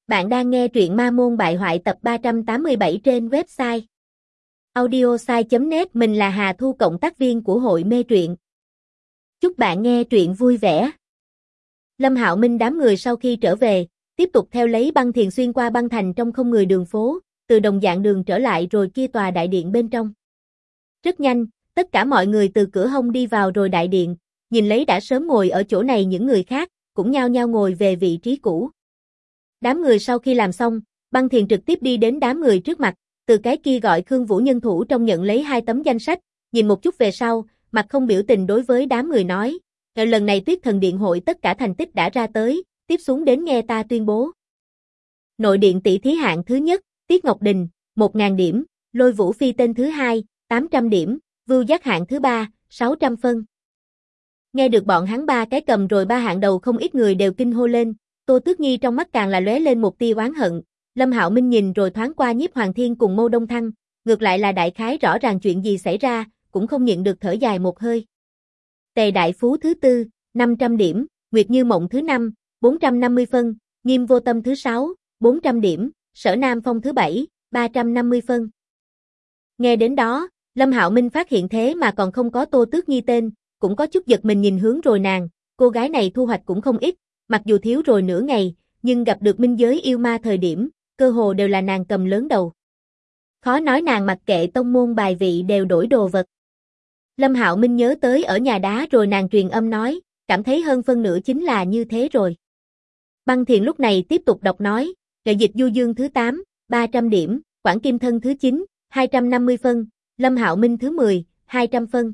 Bạn đang nghe truyện Ma Môn Bại Hoại tập 387 trên website audiosai.net. Mình là Hà Thu, cộng tác viên của hội mê truyện. Chúc bạn nghe truyện vui vẻ. Lâm Hạo Minh đám người sau khi trở về, tiếp tục theo lấy băng thiền xuyên qua băng thành trong không người đường phố, từ đồng dạng đường trở lại rồi kia tòa đại điện bên trong. Rất nhanh, tất cả mọi người từ cửa hông đi vào rồi đại điện, nhìn lấy đã sớm ngồi ở chỗ này những người khác, cũng nhao nhao ngồi về vị trí cũ. Đám người sau khi làm xong, băng thiền trực tiếp đi đến đám người trước mặt, từ cái kia gọi Khương Vũ nhân thủ trong nhận lấy 2 tấm danh sách, nhìn một chút về sau, mặt không biểu tình đối với đám người nói, lần này Tuyết Thần Điện hội tất cả thành tích đã ra tới, tiếp xuống đến nghe ta tuyên bố. Nội điện tỷ thí hạng thứ nhất, Tiết Ngọc Đình, 1000 điểm, Lôi Vũ Phi tên thứ 2, 800 điểm, Vưu Giác hạng thứ 3, 600 phân. Nghe được bọn hắn ba cái cầm rồi ba hạng đầu, không ít người đều kinh hô lên. Tô Tước Nhi trong mắt càng là lóe lên một tia oán hận. Lâm Hạo Minh nhìn rồi thoáng qua Nhiếp Hoàng Thiên cùng Mâu Đông Thăng, ngược lại là đại khái rõ ràng chuyện gì xảy ra, cũng không nhịn được thở dài một hơi. Tề Đại Phú thứ 4, 500 điểm, Nguyệt Như Mộng thứ 5, 450 phân, Nghiêm Vô Tâm thứ 6, 400 điểm, Sở Nam Phong thứ 7, 350 phân. Nghe đến đó, Lâm Hạo Minh phát hiện thế mà còn không có Tô Tước Nhi tên, cũng có chút giật mình nhìn hướng rồi nàng, cô gái này thu hoạch cũng không ít. Mặc dù thiếu rồi nửa ngày, nhưng gặp được minh giới yêu ma thời điểm, cơ hồ đều là nàng cầm lớn đầu. Khó nói nàng mặc kệ tông môn bài vị đều đổi đồ vật. Lâm Hạo Minh nhớ tới ở nhà đá rồi nàng truyền âm nói, cảm thấy hơn phân nửa chính là như thế rồi. Băng Thiền lúc này tiếp tục đọc nói, Trợ Dịch Du Dương thứ 8, 300 điểm, Quảng Kim Thân thứ 9, 250 phân, Lâm Hạo Minh thứ 10, 200 phân.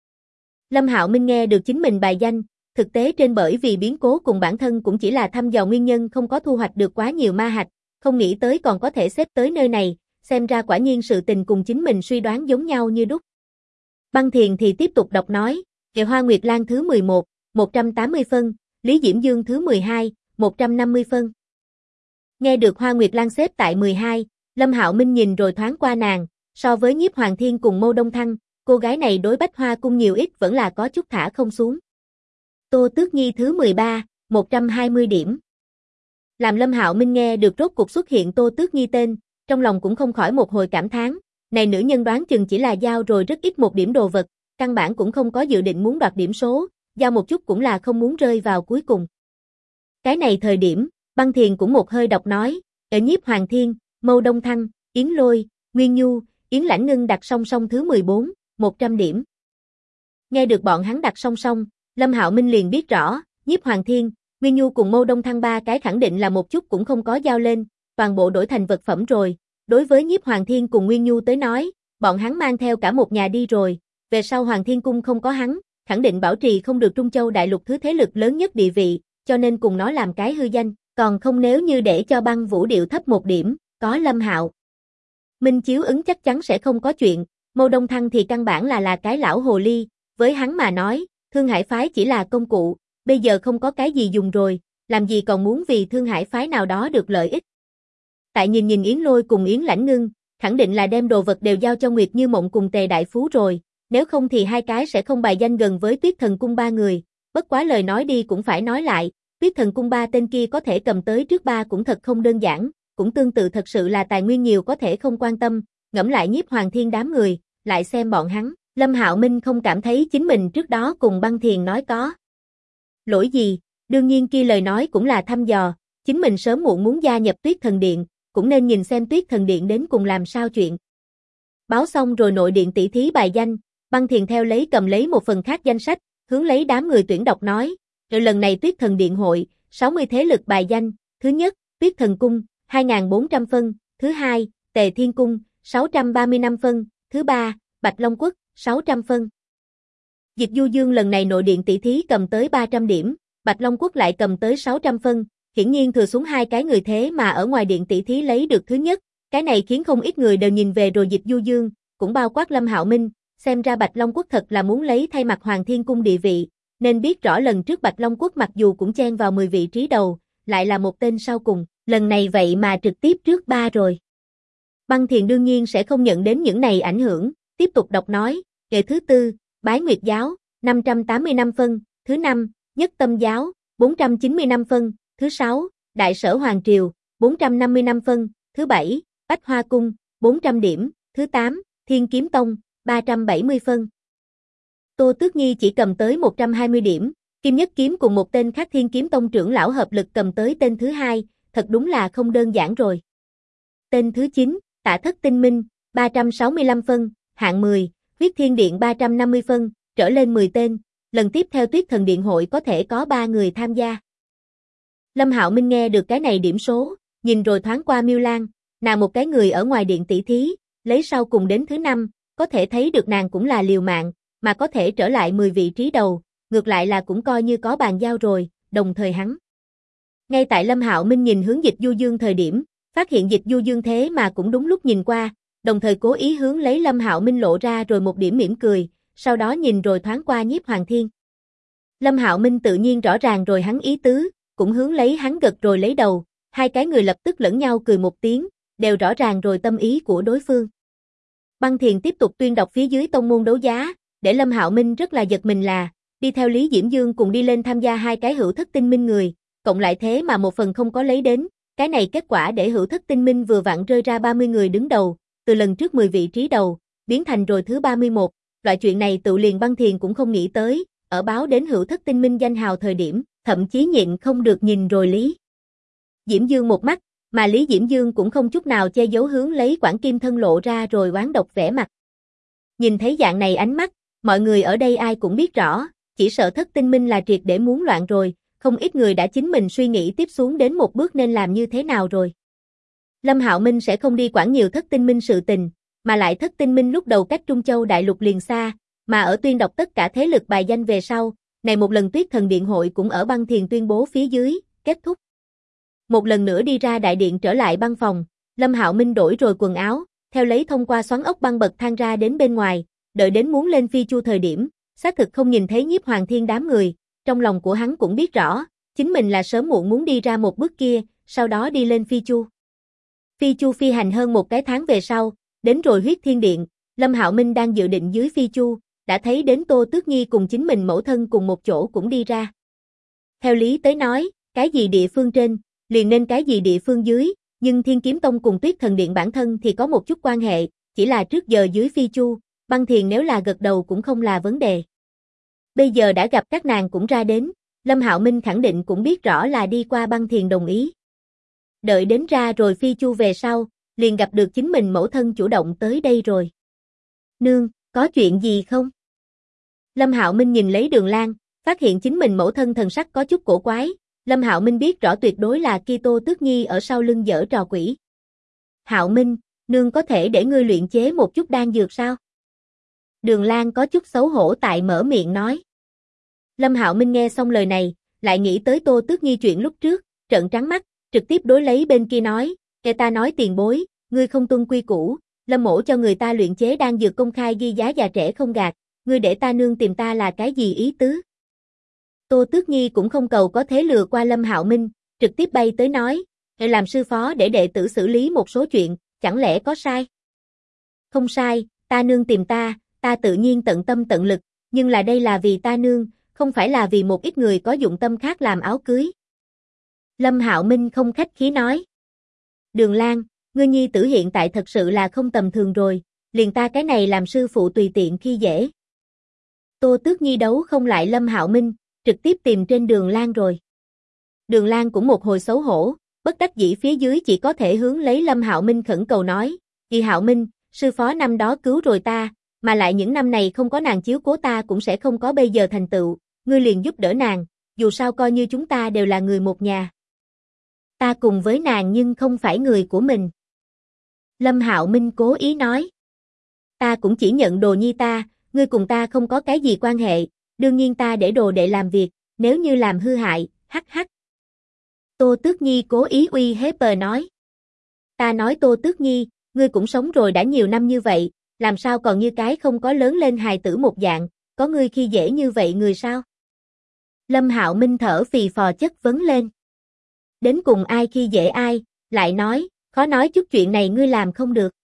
Lâm Hạo Minh nghe được chính mình bài danh, thực tế trên bởi vì biến cố cùng bản thân cũng chỉ là thăm dò nguyên nhân không có thu hoạch được quá nhiều ma hạch, không nghĩ tới còn có thể xếp tới nơi này, xem ra quả nhiên sự tình cùng chính mình suy đoán giống nhau như đúc. Băng Thiền thì tiếp tục đọc nói, Kệ Hoa Nguyệt Lan thứ 11, 180 phân, Lý Diễm Dương thứ 12, 150 phân. Nghe được Hoa Nguyệt Lan xếp tại 12, Lâm Hạo Minh nhìn rồi thoáng qua nàng, so với Nhiếp Hoàng Thiên cùng Mâu Đông Thăng, cô gái này đối Bách Hoa Cung nhiều ít vẫn là có chút thả không xuống. Tô Tước Nhi thứ 13, 120 điểm. Làm Lâm Hạo Minh nghe được rốt cuộc xuất hiện Tô Tước Nhi tên, trong lòng cũng không khỏi một hồi cảm thán, này nữ nhân đoán chừng chỉ là giao rồi rất ít một điểm đồ vật, căn bản cũng không có dự định muốn đoạt điểm số, giao một chút cũng là không muốn rơi vào cuối cùng. Cái này thời điểm, Băng Thiền cũng một hơi đọc nói, ở Nhiếp Hoàng Thiên, Mâu Đông Thăng, Yến Lôi, Nguyên Nhu, Yến Lãnh Ngưng đặt song song thứ 14, 100 điểm. Nghe được bọn hắn đặt song song, Lâm Hạo Minh liền biết rõ, Nhiếp Hoàng Thiên, Nguyên Nhu cùng Mâu Đông Thăng ba cái khẳng định là một chút cũng không có giao lên, toàn bộ đổi thành vật phẩm rồi. Đối với Nhiếp Hoàng Thiên cùng Nguyên Nhu tới nói, bọn hắn mang theo cả một nhà đi rồi, về sau Hoàng Thiên Cung không có hắn, khẳng định bảo trì không được Trung Châu đại lục thứ thế lực lớn nhất địa vị, cho nên cùng nó làm cái hư danh, còn không nếu như để cho Băng Vũ điệu thấp một điểm, có Lâm Hạo Minh chiếu ứng chắc chắn sẽ không có chuyện. Mâu Đông Thăng thì căn bản là cái lão hồ ly, với hắn mà nói, Thương Hải phái chỉ là công cụ, bây giờ không có cái gì dùng rồi, làm gì còn muốn vì Thương Hải phái nào đó được lợi ích. Tại nhìn Yến Lôi cùng Yến Lãnh Ngưng, khẳng định là đem đồ vật đều giao cho Nguyệt Như Mộng cùng Tề Đại Phú rồi, nếu không thì hai cái sẽ không bài danh gần với Tuyết Thần Cung ba người, bất quá lời nói đi cũng phải nói lại, Tuyết Thần Cung ba tên kia có thể cầm tới trước ba cũng thật không đơn giản, cũng tương tự thật sự là tài nguyên nhiều có thể không quan tâm, ngẫm lại Nhiếp Hoàng Thiên đám người, lại xem bọn hắn. Lâm Hạo Minh không cảm thấy chính mình trước đó cùng Băng Thiền nói có lỗi gì, đương nhiên kia lời nói cũng là thăm dò, chính mình sớm muộn muốn gia nhập Tuyết Thần Điện, cũng nên nhìn xem Tuyết Thần Điện đến cùng làm sao chuyện. Báo xong rồi nội điện tỷ thí bài danh, Băng Thiền theo lấy cầm lấy một phần khác danh sách, hướng lấy đám người tuyển đọc nói, rồi lần này Tuyết Thần Điện hội, 60 thế lực bài danh, thứ nhất, Tuyết Thần Cung, 2400 phân, thứ hai, Tề Thiên Cung, 635 phân, thứ ba, Bạch Long Quốc, 600 phân. Dịch Du Dương lần này nội điện tỷ thí cầm tới 300 điểm, Bạch Long Quốc lại cầm tới 600 phân, hiển nhiên thừa xuống hai cái người thế mà ở ngoài điện tỷ thí lấy được thứ nhất, cái này khiến không ít người đều nhìn về rồi Dịch Du Dương, cũng bao quát Lâm Hạo Minh, xem ra Bạch Long Quốc thật là muốn lấy thay mặt Hoàng Thiên Cung địa vị, nên biết rõ lần trước Bạch Long Quốc mặc dù cũng chen vào 10 vị trí đầu, lại là một tên sau cùng, lần này vậy mà trực tiếp trước ba rồi. Băng Thiền đương nhiên sẽ không nhận đến những này ảnh hưởng, tiếp tục đọc nói, Kệ thứ 4, Bái Nguyệt Giáo, 585 phân, thứ 5, Nhất Tâm Giáo, 495 phân, thứ 6, Đại Sở Hoàng Triều, 455 phân, thứ 7, Bách Hoa Cung, 400 điểm, thứ 8, Thiên Kiếm Tông, 370 phân. Tô Tước Nhi chỉ cầm tới 120 điểm, Kim Nhất Kiếm cùng một tên khác Thiên Kiếm Tông trưởng lão hợp lực cầm tới tên thứ 2, thật đúng là không đơn giản rồi. Tên thứ 9, Tạ Thất Tinh Minh, 365 phân, hạng 10, Huyết Thiên Điện 350 phân, trở lên 10 tên, lần tiếp theo Tuyết Thần Điện hội có thể có 3 người tham gia. Lâm Hạo Minh nghe được cái này điểm số, nhìn rồi thoáng qua Miêu Lan, nàng một cái người ở ngoài điện tỷ thí, lấy sau cùng đến thứ 5, có thể thấy được nàng cũng là liều mạng, mà có thể trở lại 10 vị trí đầu, ngược lại là cũng coi như có bàn giao rồi, đồng thời hắn. Ngay tại Lâm Hạo Minh nhìn hướng Dịch Du Dương thời điểm, phát hiện Dịch Du Dương thế mà cũng đúng lúc nhìn qua, đồng thời cố ý hướng lấy Lâm Hạo Minh lộ ra rồi một điểm mỉm cười, sau đó nhìn rồi thoáng qua Nhiếp Hoàng Thiên. Lâm Hạo Minh tự nhiên rõ ràng rồi hắn ý tứ, cũng hướng lấy hắn gật rồi lấy đầu, hai cái người lập tức lẫn nhau cười một tiếng, đều rõ ràng rồi tâm ý của đối phương. Băng Thiền tiếp tục tuyên đọc phía dưới tông môn đấu giá, để Lâm Hạo Minh rất là giật mình là, đi theo Lý Diễm Dương cùng đi lên tham gia hai cái Hữu Thất Tinh Minh người, cộng lại thế mà một phần không có lấy đến, cái này kết quả để Hữu Thất Tinh Minh vừa vặn rơi ra 30 người đứng đầu, từ lần trước 10 vị trí đầu, biến thành rồi thứ 31, loại chuyện này tự liền Băng Thiền cũng không nghĩ tới, ở báo đến Hữu Thất Tinh Minh danh hào thời điểm, thậm chí nhịn không được nhìn rồi Lý Diễm Dương một mắt, mà Lý Diễm Dương cũng không chút nào che giấu hướng lấy Quản Kim Thân lộ ra rồi oán độc vẻ mặt. Nhìn thấy dạng này ánh mắt, mọi người ở đây ai cũng biết rõ, chỉ sợ Thất Tinh Minh là triệt để muốn loạn rồi, không ít người đã chính mình suy nghĩ tiếp xuống đến một bước nên làm như thế nào rồi. Lâm Hạo Minh sẽ không đi quản nhiều Thất Tinh Minh sự tình, mà lại Thất Tinh Minh lúc đầu cách Trung Châu Đại Lục liền xa, mà ở tuyên đọc tất cả thế lực bài danh về sau, này một lần Tuyết Thần Điện hội cũng ở Băng Thiền tuyên bố phía dưới, kết thúc. Một lần nữa đi ra đại điện trở lại băng phòng, Lâm Hạo Minh đổi rồi quần áo, theo lấy thông qua xoắn ốc băng bậc thang ra đến bên ngoài, đợi đến muốn lên phi chu thời điểm, xác thực không nhìn thấy Nhiếp Hoàng Thiên đám người, trong lòng của hắn cũng biết rõ, chính mình là sớm muộn muốn đi ra một bước kia, sau đó đi lên phi chu. Phi chu phi hành hơn một cái tháng về sau, đến rồi Huyết Thiên Điện, Lâm Hạo Minh đang dự định dưới phi chu, đã thấy đến Tô Tước Nhi cùng chính mình mẫu thân cùng một chỗ cũng đi ra. Theo lý tới nói, cái gì địa phương trên, liền nên cái gì địa phương dưới, nhưng Thiên Kiếm Tông cùng Tuyết Thần Điện bản thân thì có một chút quan hệ, chỉ là trước giờ dưới phi chu, Băng Thiền nếu là gật đầu cũng không là vấn đề. Bây giờ đã gặp các nàng cũng ra đến, Lâm Hạo Minh khẳng định cũng biết rõ là đi qua Băng Thiền đồng ý. Đợi đến ra rồi phi chu về sau, liền gặp được chính mình mẫu thân chủ động tới đây rồi. Nương, có chuyện gì không? Lâm Hạo Minh nhìn lấy Đường Lan, phát hiện chính mình mẫu thân thần sắc có chút cổ quái, Lâm Hạo Minh biết rõ tuyệt đối là kia Tô Tước Nhi ở sau lưng giở trò quỷ. Hạo Minh, nương có thể để ngươi luyện chế một chút đan dược sao? Đường Lan có chút xấu hổ tại mở miệng nói. Lâm Hạo Minh nghe xong lời này, lại nghĩ tới Tô Tước Nhi chuyện lúc trước, trợn trắng mắt, trực tiếp đối lấy bên kia nói, nghe ta nói tiền bối, ngươi không tuân quy củ, Lâm mỗ cho người ta luyện chế đan dược công khai ghi giá già trẻ không gạt, ngươi để ta nương tìm ta là cái gì ý tứ? Tô Tước Nhi cũng không cầu có thế lừa qua Lâm Hạo Minh, trực tiếp bay tới nói, làm sư phó để đệ tử xử lý một số chuyện, chẳng lẽ có sai? Không sai, ta nương tìm ta tự nhiên tận tâm tận lực, nhưng là đây là vì ta nương, không phải là vì một ít người có dụng tâm khác làm áo cưới. Lâm Hạo Minh không khách khí nói. Đường Lan, ngươi nhi tử hiện tại thật sự là không tầm thường rồi, liền ta cái này làm sư phụ tùy tiện khi dễ. Tô Tước Nhi đấu không lại Lâm Hạo Minh, trực tiếp tìm trên Đường Lan rồi. Đường Lan cũng một hồi xấu hổ, bất đắc dĩ phía dưới chỉ có thể hướng lấy Lâm Hạo Minh khẩn cầu nói, "Kỳ Hạo Minh, sư phó năm đó cứu rồi ta, mà lại những năm này không có nàng chiếu cố ta cũng sẽ không có bây giờ thành tựu, ngươi liền giúp đỡ nàng, dù sao coi như chúng ta đều là người một nhà. Ta cùng với nàng nhưng không phải người của mình." Lâm Hạo Minh cố ý nói, "Ta cũng chỉ nhận đồ nhi ta, ngươi cùng ta không có cái gì quan hệ, đương nhiên ta để đồ đệ làm việc, nếu như làm hư hại, hắc hắc." Tô Tước Nhi cố ý uy hiếp nói. "Ta nói Tô Tước Nhi, ngươi cũng sống rồi đã nhiều năm như vậy, làm sao còn như cái không có lớn lên hài tử một dạng, có ngươi khi dễ như vậy người sao?" Lâm Hạo Minh thở phì phò chất vấn lên. "Đến cùng ai khi dễ ai, lại nói, khó nói chút chuyện này ngươi làm không được."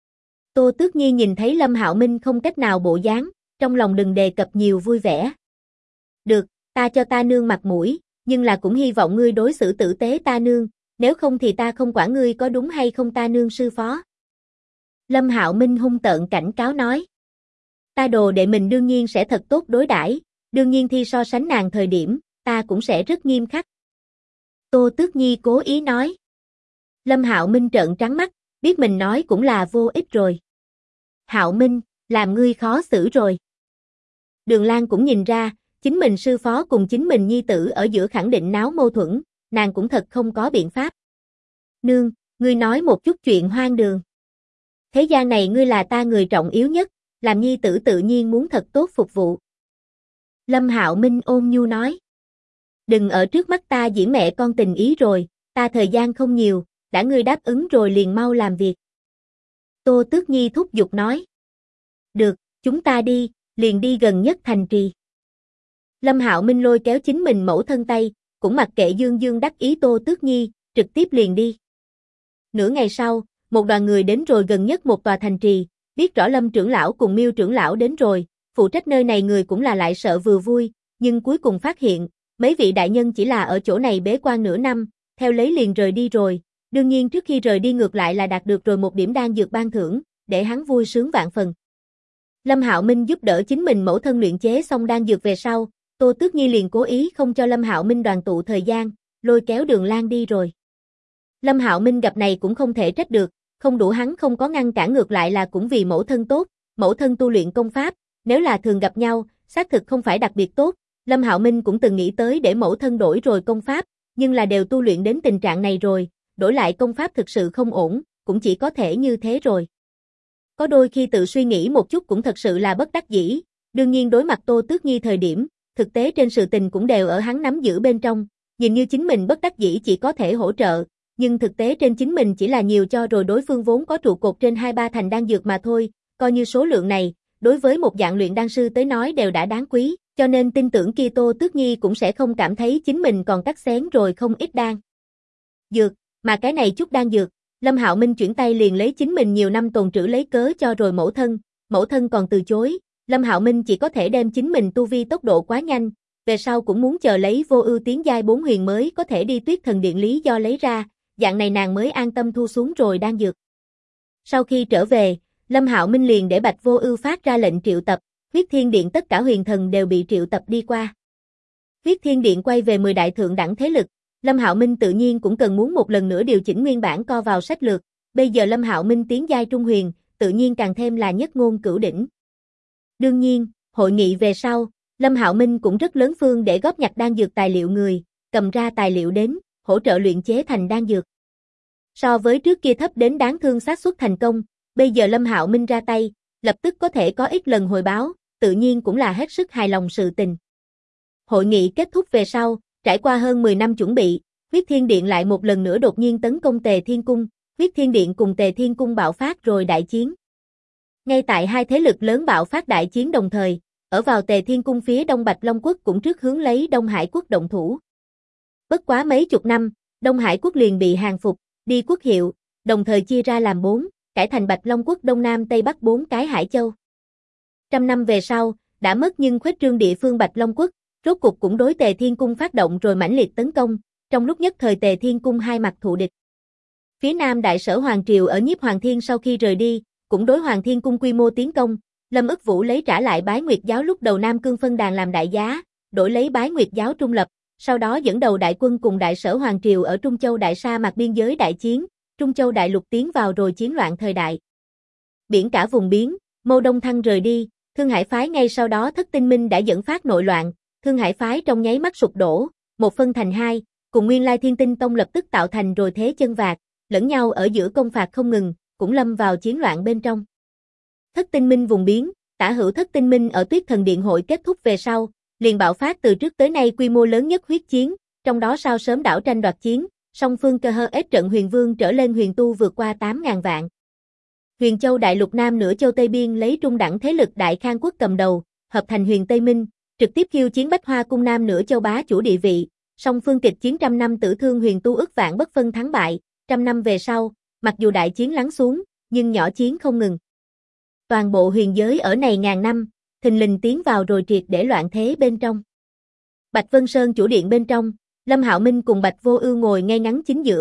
Tô Tước Nhi nhìn thấy Lâm Hạo Minh không cách nào bộ dáng, trong lòng đừng đề cập nhiều vui vẻ. "Được, ta cho ta nương mặt mũi, nhưng là cũng hy vọng ngươi đối xử tử tế ta nương, Nếu không thì ta không quản ngươi có đúng hay không ta nương sư phó. Lâm Hạo Minh hung tợn cảnh cáo nói. Ta đồ đệ mình đương nhiên sẽ thật tốt đối đãi, đương nhiên thi so sánh nàng thời điểm, ta cũng sẽ rất nghiêm khắc. Tô Tước Nhi cố ý nói. Lâm Hạo Minh trợn trắng mắt, biết mình nói cũng là vô ích rồi. Hạo Minh, làm ngươi khó xử rồi. Đường Lan cũng nhìn ra, chính mình sư phó cùng chính mình nhi tử ở giữa khẳng định náo mâu thuẫn, nàng cũng thật không có biện pháp. Nương, ngươi nói một chút chuyện hoang đường. Thế gian này ngươi là ta người trọng yếu nhất, làm nhi tử tự nhiên muốn thật tốt phục vụ. Lâm Hạo Minh ôn nhu nói. Đừng ở trước mắt ta diễn mẹ con tình ý rồi, ta thời gian không nhiều, đã ngươi đáp ứng rồi liền mau làm việc. Tô Tước Nhi thúc giục nói. Được, chúng ta đi, liền đi gần nhất thành trì. Lâm Hạo Minh lôi kéo chính mình mẫu thân tay, cũng mặc kệ Dương Dương đắc ý Tô Tước Nhi, trực tiếp liền đi. Nửa ngày sau, một đoàn người đến rồi gần nhất một tòa thành trì, biết rõ Lâm trưởng lão cùng Miêu trưởng lão đến rồi, phụ trách nơi này người cũng là lại sợ vừa vui, nhưng cuối cùng phát hiện, mấy vị đại nhân chỉ là ở chỗ này bế quan nửa năm, theo lấy liền rời đi rồi, đương nhiên trước khi rời đi ngược lại là đạt được rồi một điểm đan dược ban thưởng, để hắn vui sướng vạn phần. Lâm Hạo Minh giúp đỡ chính mình mẫu thân luyện chế xong đan dược về sau, Tô Tước Nhi liền cố ý không cho Lâm Hạo Minh đoàn tụ thời gian, lôi kéo Đường Lan đi rồi. Lâm Hạo Minh gặp này cũng không thể trách được, không đủ hắn không có ngăn cản ngược lại là cũng vì mẫu thân tốt, mẫu thân tu luyện công pháp, nếu là thường gặp nhau, xác thực không phải đặc biệt tốt, Lâm Hạo Minh cũng từng nghĩ tới để mẫu thân đổi rồi công pháp, nhưng là đều tu luyện đến tình trạng này rồi, đổi lại công pháp thực sự không ổn, cũng chỉ có thể như thế rồi. Có đôi khi tự suy nghĩ một chút cũng thật sự là bất đắc dĩ, đương nhiên đối mặt Tô Tước Nhi thời điểm, thực tế trên sự tình cũng đều ở hắn nắm giữ bên trong, nhìn như chính mình bất đắc dĩ chỉ có thể hỗ trợ, nhưng thực tế trên chính mình chỉ là nhiều cho rồi đối phương vốn có trụ cột trên 2-3 thành đan dược mà thôi, coi như số lượng này, đối với một dạng luyện đan sư tới nói đều đã đáng quý, cho nên tin tưởng kia Tô Tước Nhi cũng sẽ không cảm thấy chính mình còn cắt xén rồi không ít đan dược, mà cái này chút đan dược, Lâm Hạo Minh chuyển tay liền lấy chính mình nhiều năm tồn trữ lấy cớ cho rồi mẫu thân còn từ chối, Lâm Hạo Minh chỉ có thể đem chính mình tu vi tốc độ quá nhanh, về sau cũng muốn chờ lấy vô ưu tiến giai 4 huyền mới có thể đi Tuyết Thần Điện lý do lấy ra, dạng này nàng mới an tâm thu xuống rồi đan dược. Sau khi trở về, Lâm Hạo Minh liền để Bạch Vô Ưu phát ra lệnh triệu tập, Huyết Thiên Điện tất cả huyền thần đều bị triệu tập đi qua. Huyết Thiên Điện quay về 10 đại thượng đẳng thế lực, Lâm Hạo Minh tự nhiên cũng cần muốn một lần nữa điều chỉnh nguyên bản co vào sách lược, bây giờ Lâm Hạo Minh tiến giai trung huyền, tự nhiên càng thêm là nhất ngôn cửu đỉnh. Đương nhiên, hội nghị về sau, Lâm Hạo Minh cũng rất lớn phương để góp nhặt đan dược tài liệu người, cầm ra tài liệu đến, hỗ trợ luyện chế thành đan dược. So với trước kia thấp đến đáng thương xác suất thành công, bây giờ Lâm Hạo Minh ra tay, lập tức có thể có ít lần hồi báo, tự nhiên cũng là hết sức hài lòng sự tình. Hội nghị kết thúc về sau, trải qua hơn 10 năm chuẩn bị, Huyết Thiên Điện lại một lần nữa đột nhiên tấn công Tề Thiên Cung, Huyết Thiên Điện cùng Tề Thiên Cung bạo phát rồi đại chiến. Ngay tại hai thế lực lớn bạo phát đại chiến đồng thời, ở vào Tề Thiên Cung phía Đông Bạch Long Quốc cũng trước hướng lấy Đông Hải Quốc động thủ. Bất quá mấy chục năm, Đông Hải Quốc liền bị hàng phục, đi quốc hiệu, đồng thời chia ra làm 4, cải thành Bạch Long Quốc Đông Nam Tây Bắc 4 cái hải châu. Trăm năm về sau, đã mất nhưng khuếch trương địa phương Bạch Long Quốc, rốt cục cũng đối Tề Thiên Cung phát động rồi mãnh liệt tấn công, trong lúc nhất thời Tề Thiên Cung hai mặt thù địch. Phía Nam Đại Sở Hoàng Triều ở Nhiếp Hoàng Thiên sau khi rời đi, cũng đối Hoàng Thiên Cung quy mô tiến công, Lâm Ức Vũ lấy trả lại Bái Nguyệt giáo lúc đầu Nam Cương phân đàn làm đại giá, đổi lấy Bái Nguyệt giáo trung lập, sau đó dẫn đầu đại quân cùng Đại Sở Hoàng Triều ở Trung Châu Đại Sa mạc biên giới đại chiến, Trung Châu Đại Lục tiến vào rồi chiến loạn thời đại. Biển cả vùng biến, Mâu Đông Thăng rời đi, Thương Hải phái ngay sau đó Thất Tinh Minh đã dẫn phát nội loạn, Thương Hải phái trong nháy mắt sụp đổ, một phân thành hai, cùng nguyên lai Thiên Tinh Tông lập tức tạo thành rồi thế chân vạc, lẫn nhau ở giữa công phạt không ngừng, cũng lâm vào chiến loạn bên trong. Thất Tinh Minh vùng biến, Tả hữu Thất Tinh Minh ở Tuyết Thần Điện hội kết thúc về sau, liền bạo phát từ trước tới nay quy mô lớn nhất huyết chiến, trong đó sao sớm đảo tranh đoạt chiến, song phương cơ hơ ết trận huyền vương trở lên huyền tu vượt qua 8.000 vạn. Huyền Châu Đại Lục Nam nửa châu Tây Biên lấy trung đẳng thế lực Đại Khang Quốc cầm đầu, hợp thành Huyền Tây Minh, trực tiếp khiêu chiến Bách Hoa Cung Nam nửa châu bá chủ địa vị, song phương kịch chiến trăm năm tử thương huyền tu ức vạn bất phân thắng bại, trăm năm về sau, mặc dù đại chiến lắng xuống, nhưng nhỏ chiến không ngừng. Toàn bộ huyền giới ở này ngàn năm, thình lình tiến vào rồi triệt để loạn thế bên trong. Bạch Vân Sơn chủ điện bên trong, Lâm Hạo Minh cùng Bạch Vô Ưu ngồi ngay ngắn chính giữa,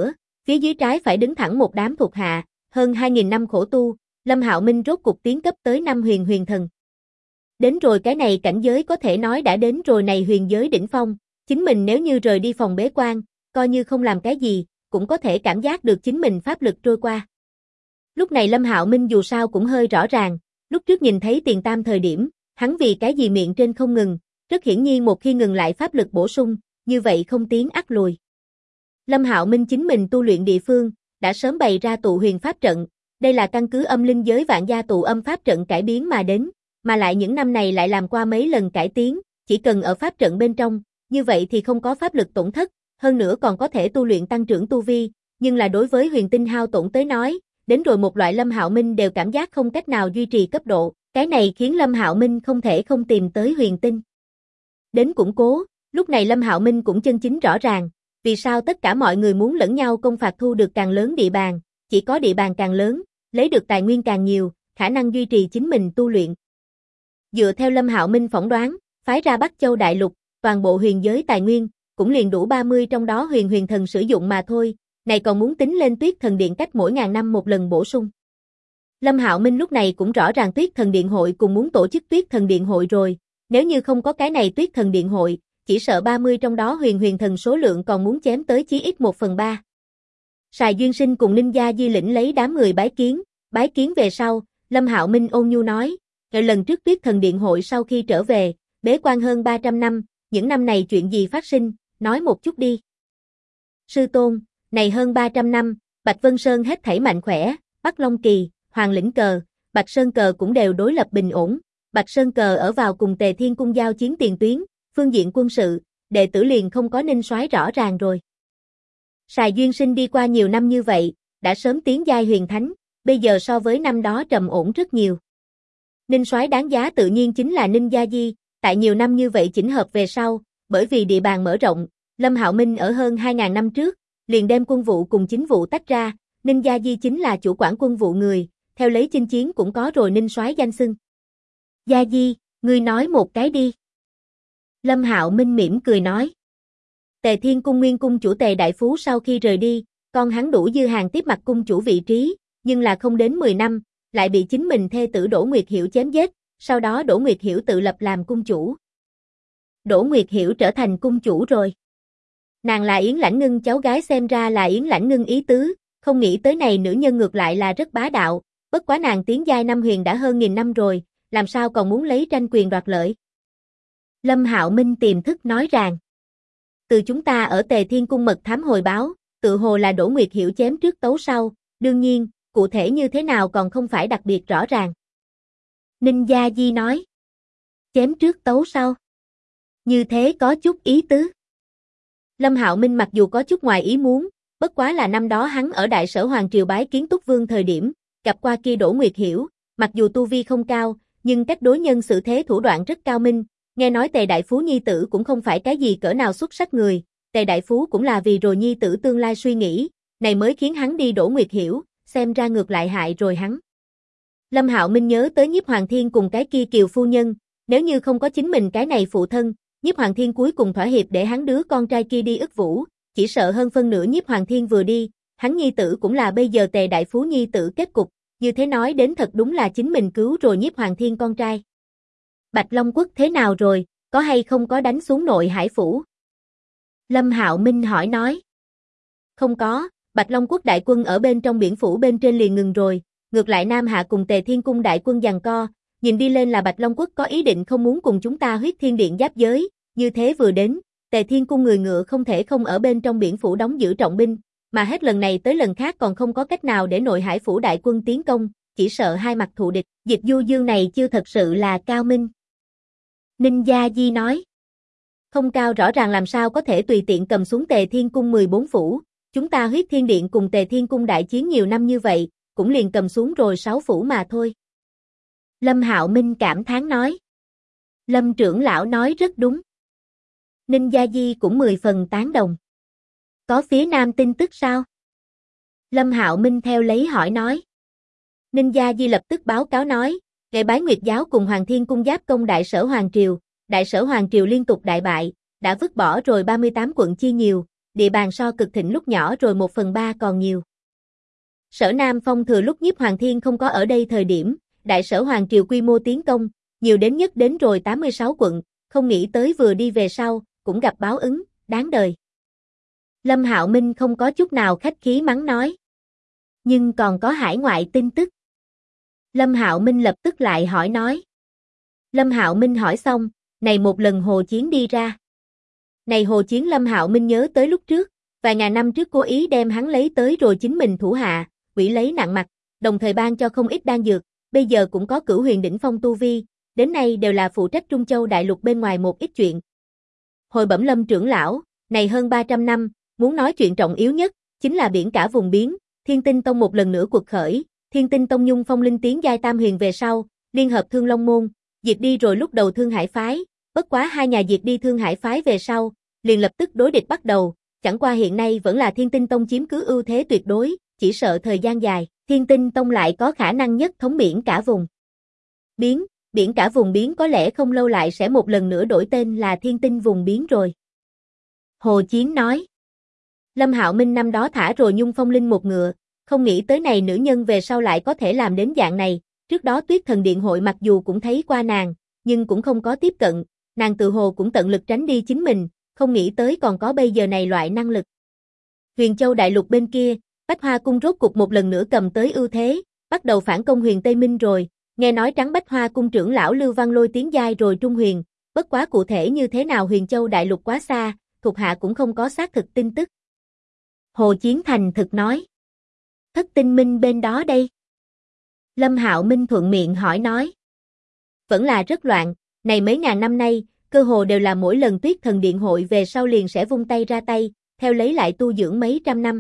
Phía dưới trái phải đứng thẳng một đám thuộc hạ, hơn 2.000 năm khổ tu, Lâm Hạo Minh rốt cục tiến cấp tới 5 huyền thần. Đến rồi cái này cảnh giới có thể nói đã đến rồi này huyền giới đỉnh phong, chính mình nếu như rời đi phòng bế quan, coi như không làm cái gì, cũng có thể cảm giác được chính mình pháp lực trôi qua. Lúc này Lâm Hạo Minh dù sao cũng hơi rõ ràng, lúc trước nhìn thấy Tiền Tam thời điểm, hắn vì cái gì miệng trên không ngừng, rất hiển nhiên một khi ngừng lại pháp lực bổ sung, như vậy không tiến ắt lùi. Lâm Hạo Minh chính mình tu luyện địa phương, đã sớm bày ra tụ huyền pháp trận, đây là căn cứ âm linh giới vạn gia tụ âm pháp trận cải biến mà đến, mà lại những năm này lại làm qua mấy lần cải tiến, chỉ cần ở pháp trận bên trong, như vậy thì không có pháp lực tổn thất, hơn nữa còn có thể tu luyện tăng trưởng tu vi, nhưng là đối với huyền tinh hao tổn tới nói, đến rồi một loại Lâm Hạo Minh đều cảm giác không cách nào duy trì cấp độ, cái này khiến Lâm Hạo Minh không thể không tìm tới huyền tinh. Đến củng cố, lúc này Lâm Hạo Minh cũng chân chính rõ ràng, vì sao tất cả mọi người muốn lẫn nhau công phạt thu được càng lớn địa bàn, chỉ có địa bàn càng lớn, lấy được tài nguyên càng nhiều, khả năng duy trì chính mình tu luyện. Dựa theo Lâm Hạo Minh phỏng đoán, phái ra Bắc Châu đại lục, toàn bộ huyền giới tài nguyên, cũng liền đủ 30 trong đó huyền thần sử dụng mà thôi, này còn muốn tính lên Tuyết Thần Điện cách mỗi ngàn năm một lần bổ sung. Lâm Hạo Minh lúc này cũng rõ ràng Tuyết Thần Điện hội cùng muốn tổ chức Tuyết Thần Điện hội rồi, nếu như không có cái này Tuyết Thần Điện hội, chỉ sợ 30 trong đó huyền thần số lượng còn muốn chém tới chí ít 1/3. Sài Duyên Sinh cùng Ninh Gia Di lĩnh lấy đám người bái kiến về sau, Lâm Hạo Minh ôn nhu nói, lần trước Tuyết Thần Điện hội sau khi trở về, bế quan hơn 300 năm, những năm này chuyện gì phát sinh, nói một chút đi. Sư tôn, này hơn 300 năm, Bạch Vân Sơn hết thảy mạnh khỏe, Bắc Long Kỳ, Hoàng Lĩnh Cờ, Bạch Sơn Cờ cũng đều đối lập bình ổn, Bạch Sơn Cờ ở vào cùng Tề Thiên Cung giao chiến tiền tuyến, phương diện quân sự, đệ tử liền không có Ninh soái rõ ràng rồi. Sài Duyên Sinh đi qua nhiều năm như vậy, đã sớm tiến giai huyền thánh, bây giờ so với năm đó trầm ổn rất nhiều. Ninh soái đáng giá tự nhiên chính là Ninh Gia Di, tại nhiều năm như vậy chỉnh hợp về sau, bởi vì địa bàn mở rộng, Lâm Hạo Minh ở hơn 2.000 năm trước, liền đem quân vụ cùng chính vụ tách ra, Ninh Gia Di chính là chủ quản quân vụ người, theo lấy chinh chiến cũng có rồi Ninh soái danh xưng. Gia Di, ngươi nói một cái đi. Lâm Hạo Minh mỉm cười nói. Tề Thiên Cung nguyên cung chủ Tề Đại Phú sau khi rời đi, con hắn đủ dư hàng tiếp mặt cung chủ vị trí, nhưng là không đến 10 năm, lại bị chính mình thê tử Đỗ Nguyệt Hiểu chém giết, sau đó Đỗ Nguyệt Hiểu tự lập làm cung chủ. Đỗ Nguyệt Hiểu trở thành cung chủ rồi. Nàng là Yến Lãnh Ngưng cháu gái xem ra là Yến Lãnh Ngưng ý tứ, không nghĩ tới này nữ nhân ngược lại là rất bá đạo, bất quá nàng tiến giai năm huyền đã hơn 1000 năm rồi, làm sao còn muốn lấy tranh quyền đoạt lợi. Lâm Hạo Minh tiềm thức nói rằng, từ chúng ta ở Tề Thiên Cung mật thám hồi báo, tự hồ là Đỗ Nguyệt Hiểu chém trước tấu sau, đương nhiên, cụ thể như thế nào còn không phải đặc biệt rõ ràng. Ninh Gia Di nói, chém trước tấu sau. Như thế có chút ý tứ. Lâm Hạo Minh mặc dù có chút ngoài ý muốn, bất quá là năm đó hắn ở Đại Sở Hoàng Triều bái kiến Túc Vương thời điểm, gặp qua kia Đỗ Nguyệt Hiểu, mặc dù tu vi không cao, nhưng cách đối nhân xử thế thủ đoạn rất cao minh, nghe nói Tề Đại Phú nhi tử cũng không phải cái gì cỡ nào xuất sắc người, Tề Đại Phú cũng là vì rồi nhi tử tương lai suy nghĩ, này mới khiến hắn đi Đỗ Nguyệt Hiểu, xem ra ngược lại hại rồi hắn. Lâm Hạo Minh nhớ tới Nhiếp Hoàng Thiên cùng cái kia Kiều phu nhân, nếu như không có chính mình cái này phụ thân, Nhiếp Hoàng Thiên cuối cùng thỏa hiệp để hắn đứa con trai kia đi ức vũ, chỉ sợ hơn phân nửa Nhiếp Hoàng Thiên vừa đi, hắn nhi tử cũng là bây giờ Tề Đại Phú nhi tử kết cục, như thế nói đến thật đúng là chính mình cứu rồi Nhiếp Hoàng Thiên con trai. Bạch Long Quốc thế nào rồi, có hay không có đánh xuống Nội Hải phủ? Lâm Hạo Minh hỏi nói. Không có, Bạch Long Quốc đại quân ở bên trong biển phủ bên trên liền ngừng rồi, ngược lại Nam Hạ cùng Tề Thiên Cung đại quân giằng co, nhìn đi lên là Bạch Long Quốc có ý định không muốn cùng chúng ta Huyết Thiên Điện giáp giới, như thế vừa đến, Tề Thiên Cung người ngựa không thể không ở bên trong biển phủ đóng giữ trọng binh, mà hết lần này tới lần khác còn không có cách nào để Nội Hải phủ đại quân tiến công, chỉ sợ hai mặt thù địch, Dịch Du Dương này chưa thật sự là cao minh. Ninh Gia Di nói, không cao rõ ràng làm sao có thể tùy tiện cầm xuống Tề Thiên Cung 14 phủ, chúng ta Huyết Thiên Điện cùng Tề Thiên Cung đại chiến nhiều năm như vậy, cũng liền cầm xuống rồi 6 phủ mà thôi. Lâm Hạo Minh cảm thán nói. Lâm trưởng lão nói rất đúng. Ninh Gia Di cũng 10 phần tán đồng. Có phía Nam tin tức sao? Lâm Hạo Minh theo lấy hỏi nói. Ninh Gia Di lập tức báo cáo nói, ngày Bái Nguyệt giáo cùng Hoàng Thiên Cung giáp công Đại Sở Hoàng Triều liên tục đại bại, đã vứt bỏ rồi 38 quận chi nhiều, địa bàn so Cực Thịnh lúc nhỏ rồi 1/3 còn nhiều. Sở Nam Phong thừa lúc Nhiếp Hoàng Thiên không có ở đây thời điểm, đại sở Hoàng Triều quy mô tiến công, nhiều đến nhất đến rồi 86 quận, không nghĩ tới vừa đi về sau, cũng gặp báo ứng, đáng đời. Lâm Hạo Minh không có chút nào khách khí mắng nói. Nhưng còn có hải ngoại tin tức. Lâm Hạo Minh lập tức lại hỏi nói. Lâm Hạo Minh hỏi xong, này một lần Hồ Chiến đi ra. Này Hồ Chiến Lâm Hạo Minh nhớ tới lúc trước, vài ngàn năm trước cố ý đem hắn lấy tới rồi chính mình thủ hạ, quỷ lấy nặng mặt, đồng thời ban cho không ít đan dược, bây giờ cũng có cửu huyền đỉnh phong tu vi, đến nay đều là phụ trách Trung Châu đại lục bên ngoài một ít chuyện. Hồi bẩm Lâm trưởng lão, này hơn 300 năm, muốn nói chuyện trọng yếu nhất, chính là biển cả vùng biến, Thiên Tinh Tông một lần nữa cuộc khởi, Thiên Tinh Tông nhung phong linh tiến giai tam huyền về sau, liên hợp Thương Long môn, diệt đi rồi lúc đầu Thương Hải phái, bất quá hai nhà diệt đi Thương Hải phái về sau, liền lập tức đối địch bắt đầu, chẳng qua hiện nay vẫn là Thiên Tinh Tông chiếm cứ ưu thế tuyệt đối, chỉ sợ thời gian dài, Thiên Tinh Tông lại có khả năng nhất thống biển cả vùng biến, biển cả vùng biến có lẽ không lâu lại sẽ một lần nữa đổi tên là Thiên Tinh vùng biến rồi. Hồ Chiến nói. Lâm Hạo Minh năm đó thả rồi nhung phong linh một ngựa, không nghĩ tới này nữ nhân về sau lại có thể làm đến dạng này, trước đó Tuyết Thần Điện hội mặc dù cũng thấy qua nàng, nhưng cũng không có tiếp cận, nàng tự hồ cũng tận lực tránh đi chính mình, không nghĩ tới còn có bây giờ này loại năng lực. Huyền Châu đại lục bên kia, Bách Hoa cung rốt cục một lần nữa cầm tới ưu thế, bắt đầu phản công Huyền Tây Minh rồi, nghe nói trắng Bách Hoa cung trưởng lão Lưu Văn Lôi tiến giai rồi trung huyền, bất quá cụ thể như thế nào Huyền Châu đại lục quá xa, thuộc hạ cũng không có xác thực tin tức. Hồ Chiến thành thực nói. Thất Tinh Minh bên đó đây. Lâm Hạo Minh thuận miệng hỏi nói. Vẫn là rất loạn, này mấy ngàn năm nay, cơ hồ đều là mỗi lần Tuyết Thần Điện hội về sau liền sẽ vung tay ra tay, theo lấy lại tu dưỡng mấy trăm năm.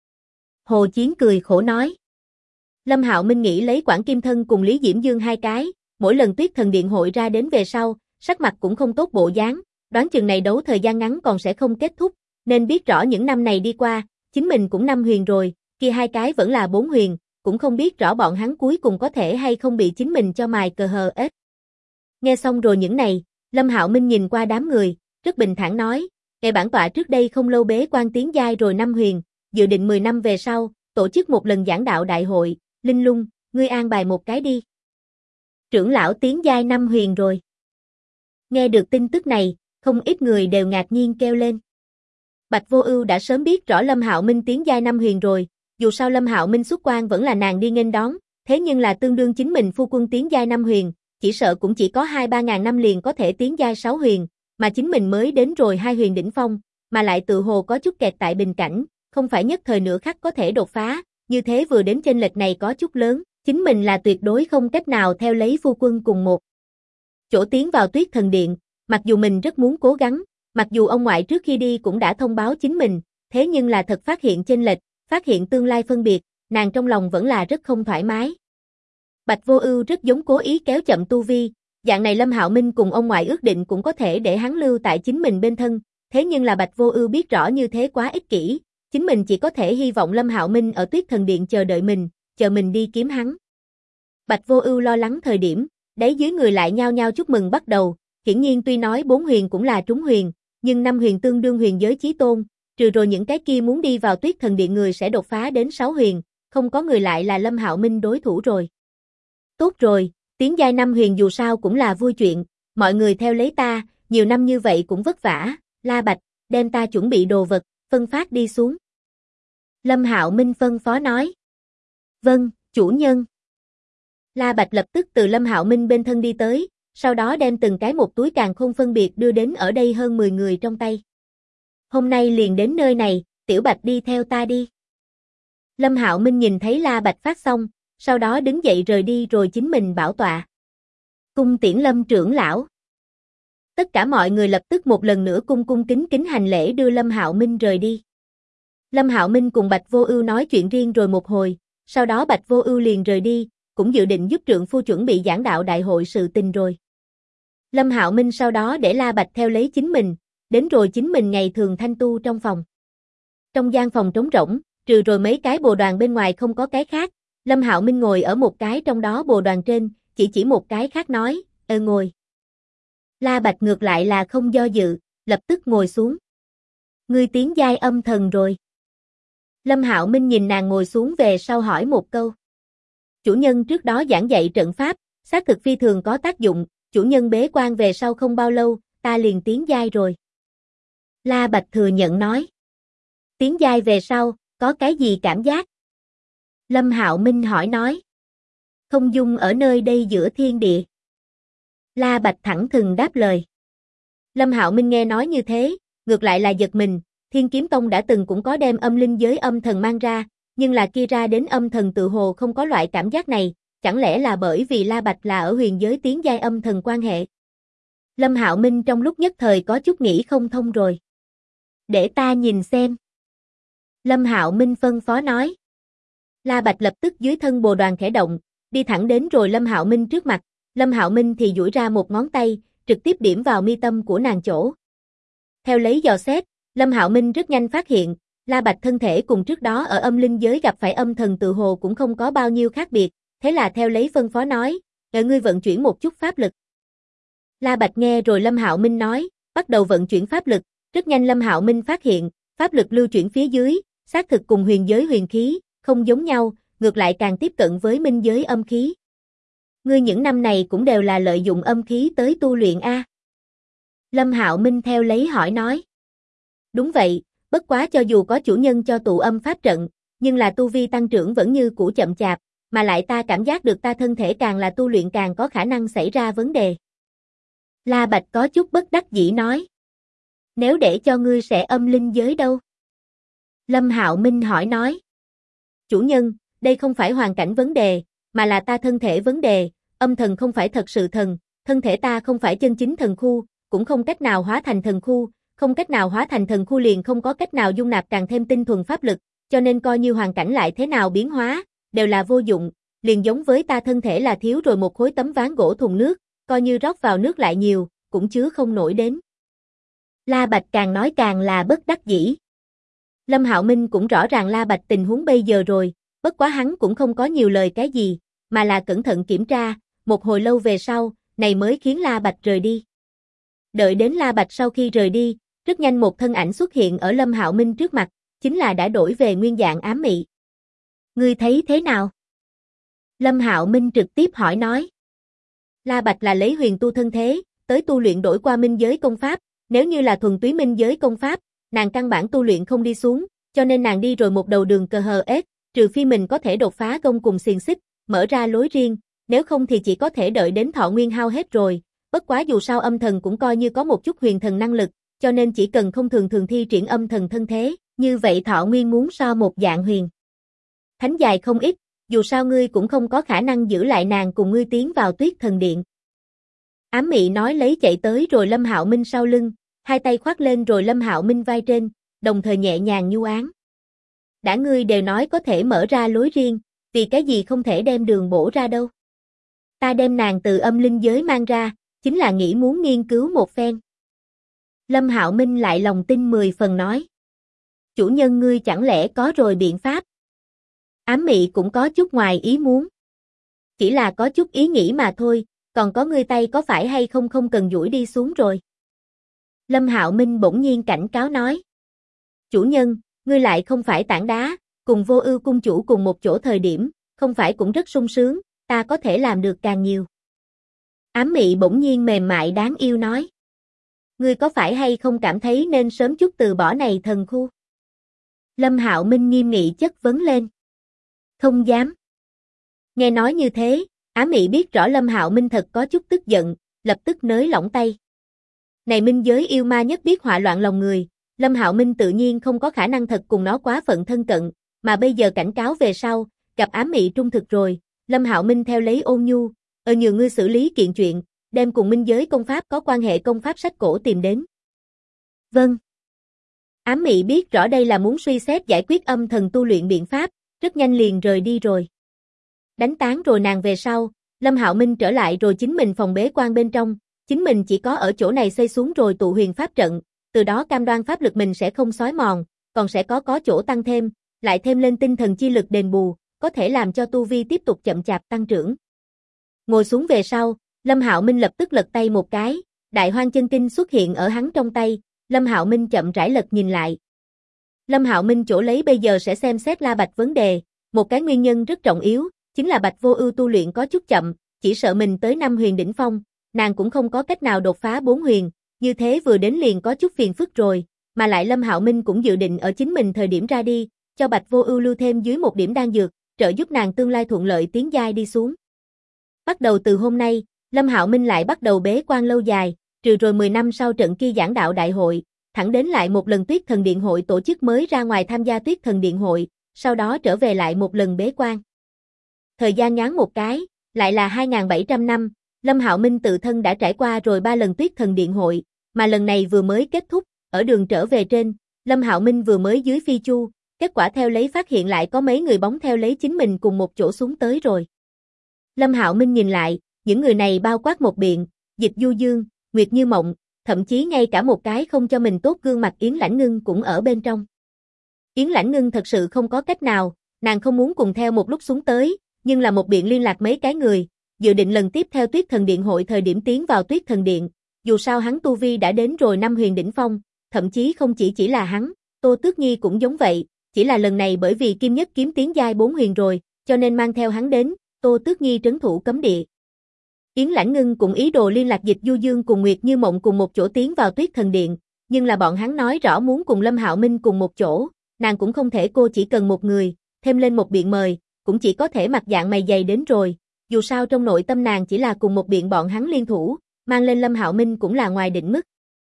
Hồ Chiến cười khổ nói. Lâm Hạo Minh nghĩ lấy Quản Kim Thân cùng Lý Diễm Dương hai cái, mỗi lần Tuyết Thần Điện hội ra đến về sau, sắc mặt cũng không tốt bộ dáng, đoán chừng này đấu thời gian ngắn còn sẽ không kết thúc, nên biết rõ những năm này đi qua, chính mình cũng 5 huyền rồi, kia hai cái vẫn là 4 huyền, cũng không biết rõ bọn hắn cuối cùng có thể hay không bị chính mình cho mài cờ hờ ếch. Nghe xong rồi những này, Lâm Hạo Minh nhìn qua đám người, rất bình thản nói, ngày bản tọa trước đây không lâu bế quan tiến giai rồi 5 huyền, dự định 10 năm về sau, tổ chức một lần giảng đạo đại hội, Linh Lung, ngươi an bài một cái đi. Trưởng lão tiến giai 5 huyền rồi. Nghe được tin tức này, không ít người đều ngạc nhiên kêu lên. Bạch Vô Ưu đã sớm biết rõ Lâm Hạo Minh tiến giai 5 huyền rồi, dù sao Lâm Hạo Minh xuất quan vẫn là nàng đi nghênh đón, thế nhưng là tương đương chính mình phu quân tiến giai 5 huyền, chỉ sợ cũng chỉ có 2-3 ngàn năm liền có thể tiến giai 6 huyền, mà chính mình mới đến rồi 2 huyền đỉnh phong, mà lại tự hồ có chút kẹt tại bình cảnh, không phải nhất thời nửa khắc có thể đột phá, như thế vừa đến chênh lệch này có chút lớn, chính mình là tuyệt đối không cách nào theo lấy phu quân cùng một chỗ tiến vào Tuyết Thần Điện, mặc dù mình rất muốn cố gắng, mặc dù ông ngoại trước khi đi cũng đã thông báo chính mình, thế nhưng là thật phát hiện chênh lệch, phát hiện tương lai phân biệt, nàng trong lòng vẫn là rất không thoải mái. Bạch Vô Ưu rất giống cố ý kéo chậm tu vi, dạng này Lâm Hạo Minh cùng ông ngoại ước định cũng có thể để hắn lưu tại chính mình bên thân, thế nhưng là Bạch Vô Ưu biết rõ như thế quá ích kỷ, chính mình chỉ có thể hy vọng Lâm Hạo Minh ở Tuyết Thần Điện chờ đợi mình, chờ mình đi kiếm hắn. Bạch Vô Ưu lo lắng thời điểm, đáy dưới người lại nhao nhao chúc mừng bắt đầu, hiển nhiên tuy nói 4 huyền cũng là trúng huyền, nhưng 5 huyền tương đương huyền giới chí tôn, trừ rồi những cái kia muốn đi vào Tuyết Thần Điện người sẽ đột phá đến 6 huyền, không có người lại là Lâm Hạo Minh đối thủ rồi. Tốt rồi, tiến giai 5 huyền dù sao cũng là vui chuyện, mọi người theo lấy ta, nhiều năm như vậy cũng vất vả, La Bạch, đem ta chuẩn bị đồ vật, phân phát đi xuống. Lâm Hạo Minh phân phó nói. Vâng, chủ nhân. La Bạch lập tức từ Lâm Hạo Minh bên thân đi tới, sau đó đem từng cái một túi càn khôn phân biệt đưa đến ở đây hơn 10 người trong tay. Hôm nay liền đến nơi này, Tiểu Bạch đi theo ta đi. Lâm Hạo Minh nhìn thấy La Bạch phát xong, sau đó đứng dậy rời đi rồi chính mình bảo tọa. Cung tiễn Lâm trưởng lão. Tất cả mọi người lập tức một lần nữa cung kính kính hành lễ đưa Lâm Hạo Minh rời đi. Lâm Hạo Minh cùng Bạch Vô Ưu nói chuyện riêng rồi một hồi, sau đó Bạch Vô Ưu liền rời đi, cũng dự định giúp trượng phu chuẩn bị giảng đạo đại hội sự tình rồi. Lâm Hạo Minh sau đó để La Bạch theo lấy chính mình, đến rồi chính mình ngày thường thanh tu trong phòng. Trong gian phòng trống rỗng, trừ rồi mấy cái bồ đoàn bên ngoài không có cái khác, Lâm Hạo Minh ngồi ở một cái trong đó bồ đoàn trên, chỉ một cái khác nói, ngồi. La Bạch ngược lại là không do dự, lập tức ngồi xuống. Ngươi tiến giai âm thần rồi. Lâm Hạo Minh nhìn nàng ngồi xuống về sau hỏi một câu. Chủ nhân trước đó giảng dạy trận pháp, xác thực phi thường có tác dụng, chủ nhân bế quan về sau không bao lâu, ta liền tiến giai rồi. La Bạch thừa nhận nói. Tiến giai về sau, có cái gì cảm giác? Lâm Hạo Minh hỏi nói. Không dung ở nơi đây giữa thiên địa. La Bạch thẳng thừng đáp lời. Lâm Hạo Minh nghe nói như thế, ngược lại là giật mình, Thiên Kiếm Tông đã từng cũng có đem âm linh giới âm thần mang ra, nhưng là kia ra đến âm thần tự hồ không có loại cảm giác này, chẳng lẽ là bởi vì La Bạch là ở huyền giới tiến giai âm thần quan hệ? Lâm Hạo Minh trong lúc nhất thời có chút nghĩ không thông rồi. Để ta nhìn xem. Lâm Hạo Minh phân phó nói. La Bạch lập tức dưới thân bồ đoàn khẽ động, đi thẳng đến rồi Lâm Hạo Minh trước mặt, Lâm Hạo Minh thì duỗi ra một ngón tay, trực tiếp điểm vào mi tâm của nàng chỗ. Theo lấy dò xét, Lâm Hạo Minh rất nhanh phát hiện, La Bạch thân thể cùng trước đó ở âm linh giới gặp phải âm thần tự hồ cũng không có bao nhiêu khác biệt, thế là theo lấy phân phó nói, ngươi vận chuyển một chút pháp lực. La Bạch nghe rồi Lâm Hạo Minh nói, bắt đầu vận chuyển pháp lực, rất nhanh Lâm Hạo Minh phát hiện, pháp lực lưu chuyển phía dưới, xác thực cùng huyền giới huyền khí, không giống nhau, ngược lại càng tiếp cận với minh giới âm khí. Ngươi những năm này cũng đều là lợi dụng âm khí tới tu luyện a? Lâm Hạo Minh theo lấy hỏi nói. Đúng vậy, bất quá cho dù có chủ nhân cho tụ âm pháp trận, nhưng là tu vi tăng trưởng vẫn như cũ chậm chạp, mà lại ta cảm giác được ta thân thể càng là tu luyện càng có khả năng xảy ra vấn đề. La Bạch có chút bất đắc dĩ nói. Nếu để cho ngươi sẽ âm linh giới đâu? Lâm Hạo Minh hỏi nói. Chủ nhân, đây không phải hoàn cảnh vấn đề, mà là ta thân thể vấn đề, âm thần không phải thật sự thần, thân thể ta không phải chân chính thần khu, cũng không cách nào hóa thành thần khu, không cách nào hóa thành thần khu liền không có cách nào dung nạp càng thêm tinh thuần pháp lực, cho nên coi như hoàn cảnh lại thế nào biến hóa, đều là vô dụng, liền giống với ta thân thể là thiếu rồi một khối tấm ván gỗ thùng nước, coi như rót vào nước lại nhiều, cũng chứa không nổi đến. La Bạch càng nói càng là bất đắc dĩ. Lâm Hạo Minh cũng rõ ràng La Bạch tình huống bây giờ rồi, bất quá hắn cũng không có nhiều lời cái gì, mà là cẩn thận kiểm tra, một hồi lâu về sau, này mới khiến La Bạch rời đi. Đợi đến La Bạch sau khi rời đi, rất nhanh một thân ảnh xuất hiện ở Lâm Hạo Minh trước mặt, chính là đã đổi về nguyên dạng ám mị. Ngươi thấy thế nào? Lâm Hạo Minh trực tiếp hỏi nói. La Bạch là lấy huyền tu thân thế, tới tu luyện đổi qua minh giới công pháp, nếu như là thuần túy minh giới công pháp, nàng căn bản tu luyện không đi xuống, cho nên nàng đi rồi một đầu đường cờ hờ ết, trừ phi mình có thể đột phá gông cùng xiềng xích, mở ra lối riêng, nếu không thì chỉ có thể đợi đến thọ nguyên hao hết rồi, bất quá dù sao âm thần cũng coi như có một chút huyền thần năng lực, cho nên chỉ cần không thường thường thi triển âm thần thân thế, như vậy thọ nguyên muốn so một dạng huyền thánh dài không ít, dù sao ngươi cũng không có khả năng giữ lại nàng cùng ngươi tiến vào Tuyết Thần Điện. Ám mị nói lấy chạy tới rồi Lâm Hạo Minh sau lưng, hai tay khoác lên rồi Lâm Hạo Minh vai trên, đồng thời nhẹ nhàng nhu án. Đã ngươi đều nói có thể mở ra lối riêng, vì cái gì không thể đem đường bổ ra đâu. Ta đem nàng từ âm linh giới mang ra, chính là nghĩ muốn nghiên cứu một phen. Lâm Hạo Minh lại lòng tin 10 phần nói. Chủ nhân ngươi chẳng lẽ có rồi biện pháp? Ám mị cũng có chút ngoài ý muốn. Chỉ là có chút ý nghĩ mà thôi, còn có ngươi tay có phải hay không không cần duỗi đi xuống rồi. Lâm Hạo Minh bỗng nhiên cảnh cáo nói. Chủ nhân, ngươi lại không phải tảng đá, cùng Vô Ưu cung chủ cùng một chỗ thời điểm, không phải cũng rất sung sướng, ta có thể làm được càng nhiều. Ám mị bỗng nhiên mềm mại đáng yêu nói. Ngươi có phải hay không cảm thấy nên sớm chút từ bỏ này thần khu? Lâm Hạo Minh nghiêm nghị chất vấn lên. Không dám. Nghe nói như thế, Ám mị biết rõ Lâm Hạo Minh thật có chút tức giận, lập tức nới lỏng tay. Này minh giới yêu ma nhất biết họa loạn lòng người, Lâm Hạo Minh tự nhiên không có khả năng thật cùng nó quá phận thân cận, mà bây giờ cảnh cáo về sau, gặp ám mị trung thực rồi, Lâm Hạo Minh theo lấy ôn nhu, nhờ ngươi xử lý kiện chuyện, đem cùng minh giới công pháp có quan hệ công pháp sách cổ tìm đến. Vâng. Ám mị biết rõ đây là muốn suy xét giải quyết âm thần tu luyện biện pháp, rất nhanh liền rời đi rồi. Đánh tán rồi nàng về sau, Lâm Hạo Minh trở lại rồi chính mình phòng bế quan bên trong, chính mình chỉ có ở chỗ này xây xuống rồi tụ huyền pháp trận, từ đó cam đoan pháp lực mình sẽ không xói mòn, còn sẽ có chỗ tăng thêm, lại thêm lên tinh thần chi lực đền bù, có thể làm cho tu vi tiếp tục chậm chạp tăng trưởng. Ngồi xuống về sau, Lâm Hạo Minh lập tức lật tay một cái, Đại Hoang Chân Kinh xuất hiện ở hắn trong tay, Lâm Hạo Minh chậm rãi lật nhìn lại. Lâm Hạo Minh chỗ lấy bây giờ sẽ xem xét La Bạch vấn đề, một cái nguyên nhân rất trọng yếu, chính là Bạch Vô Ưu tu luyện có chút chậm, chỉ sợ mình tới 5 huyền đỉnh phong, nàng cũng không có cách nào đột phá 4 huyền, như thế vừa đến liền có chút phiền phức rồi, mà lại Lâm Hạo Minh cũng dự định ở chính mình thời điểm ra đi, cho Bạch Vô Ưu lưu thêm dưới một điểm đan dược, trợ giúp nàng tương lai thuận lợi tiến giai đi xuống. Bắt đầu từ hôm nay, Lâm Hạo Minh lại bắt đầu bế quan lâu dài, trừ rồi 10 năm sau trận kia giảng đạo đại hội, thẳng đến lại một lần Tuyết Thần Điện hội tổ chức mới ra ngoài tham gia Tuyết Thần Điện hội, sau đó trở về lại một lần bế quan. Thời gian ngắn một cái, lại là 2700 năm, Lâm Hạo Minh tự thân đã trải qua rồi 3 lần Tuyết Thần Điện hội, mà lần này vừa mới kết thúc, ở đường trở về trên, Lâm Hạo Minh vừa mới dưới phi chu, kết quả theo lấy phát hiện lại có mấy người bóng theo lấy chính mình cùng một chỗ xuống tới rồi. Lâm Hạo Minh nhìn lại, những người này bao quát một biện, Dịch Du Dương, Nguyệt Như Mộng, thậm chí ngay cả một cái không cho mình tốt gương mặt Yến Lãnh Ngưng cũng ở bên trong. Yến Lãnh Ngưng thật sự không có cách nào, nàng không muốn cùng theo một lúc xuống tới, nhưng là một biện liên lạc mấy cái người, dự định lần tiếp theo Tuyết Thần Điện hội thời điểm tiến vào Tuyết Thần Điện, dù sao hắn tu vi đã đến rồi 5 huyền đỉnh phong, thậm chí không chỉ là hắn, Tô Tước Nhi cũng giống vậy, chỉ là lần này bởi vì Kim Nhất kiếm tiến giai 4 huyền rồi, cho nên mang theo hắn đến, Tô Tước Nhi trấn thủ cấm địa. Yến Lãnh Ngưng cũng ý đồ liên lạc Dịch Du Dương cùng Nguyệt Như Mộng cùng một chỗ tiến vào Tuyết Thần Điện, nhưng là bọn hắn nói rõ muốn cùng Lâm Hạo Minh cùng một chỗ, nàng cũng không thể cô chỉ cần một người, thêm lên một biện mời, cũng chỉ có thể mặt dạng mày dày đến rồi, dù sao trong nội tâm nàng chỉ là cùng một biện bọn hắn liên thủ, mang lên Lâm Hạo Minh cũng là ngoài định mức.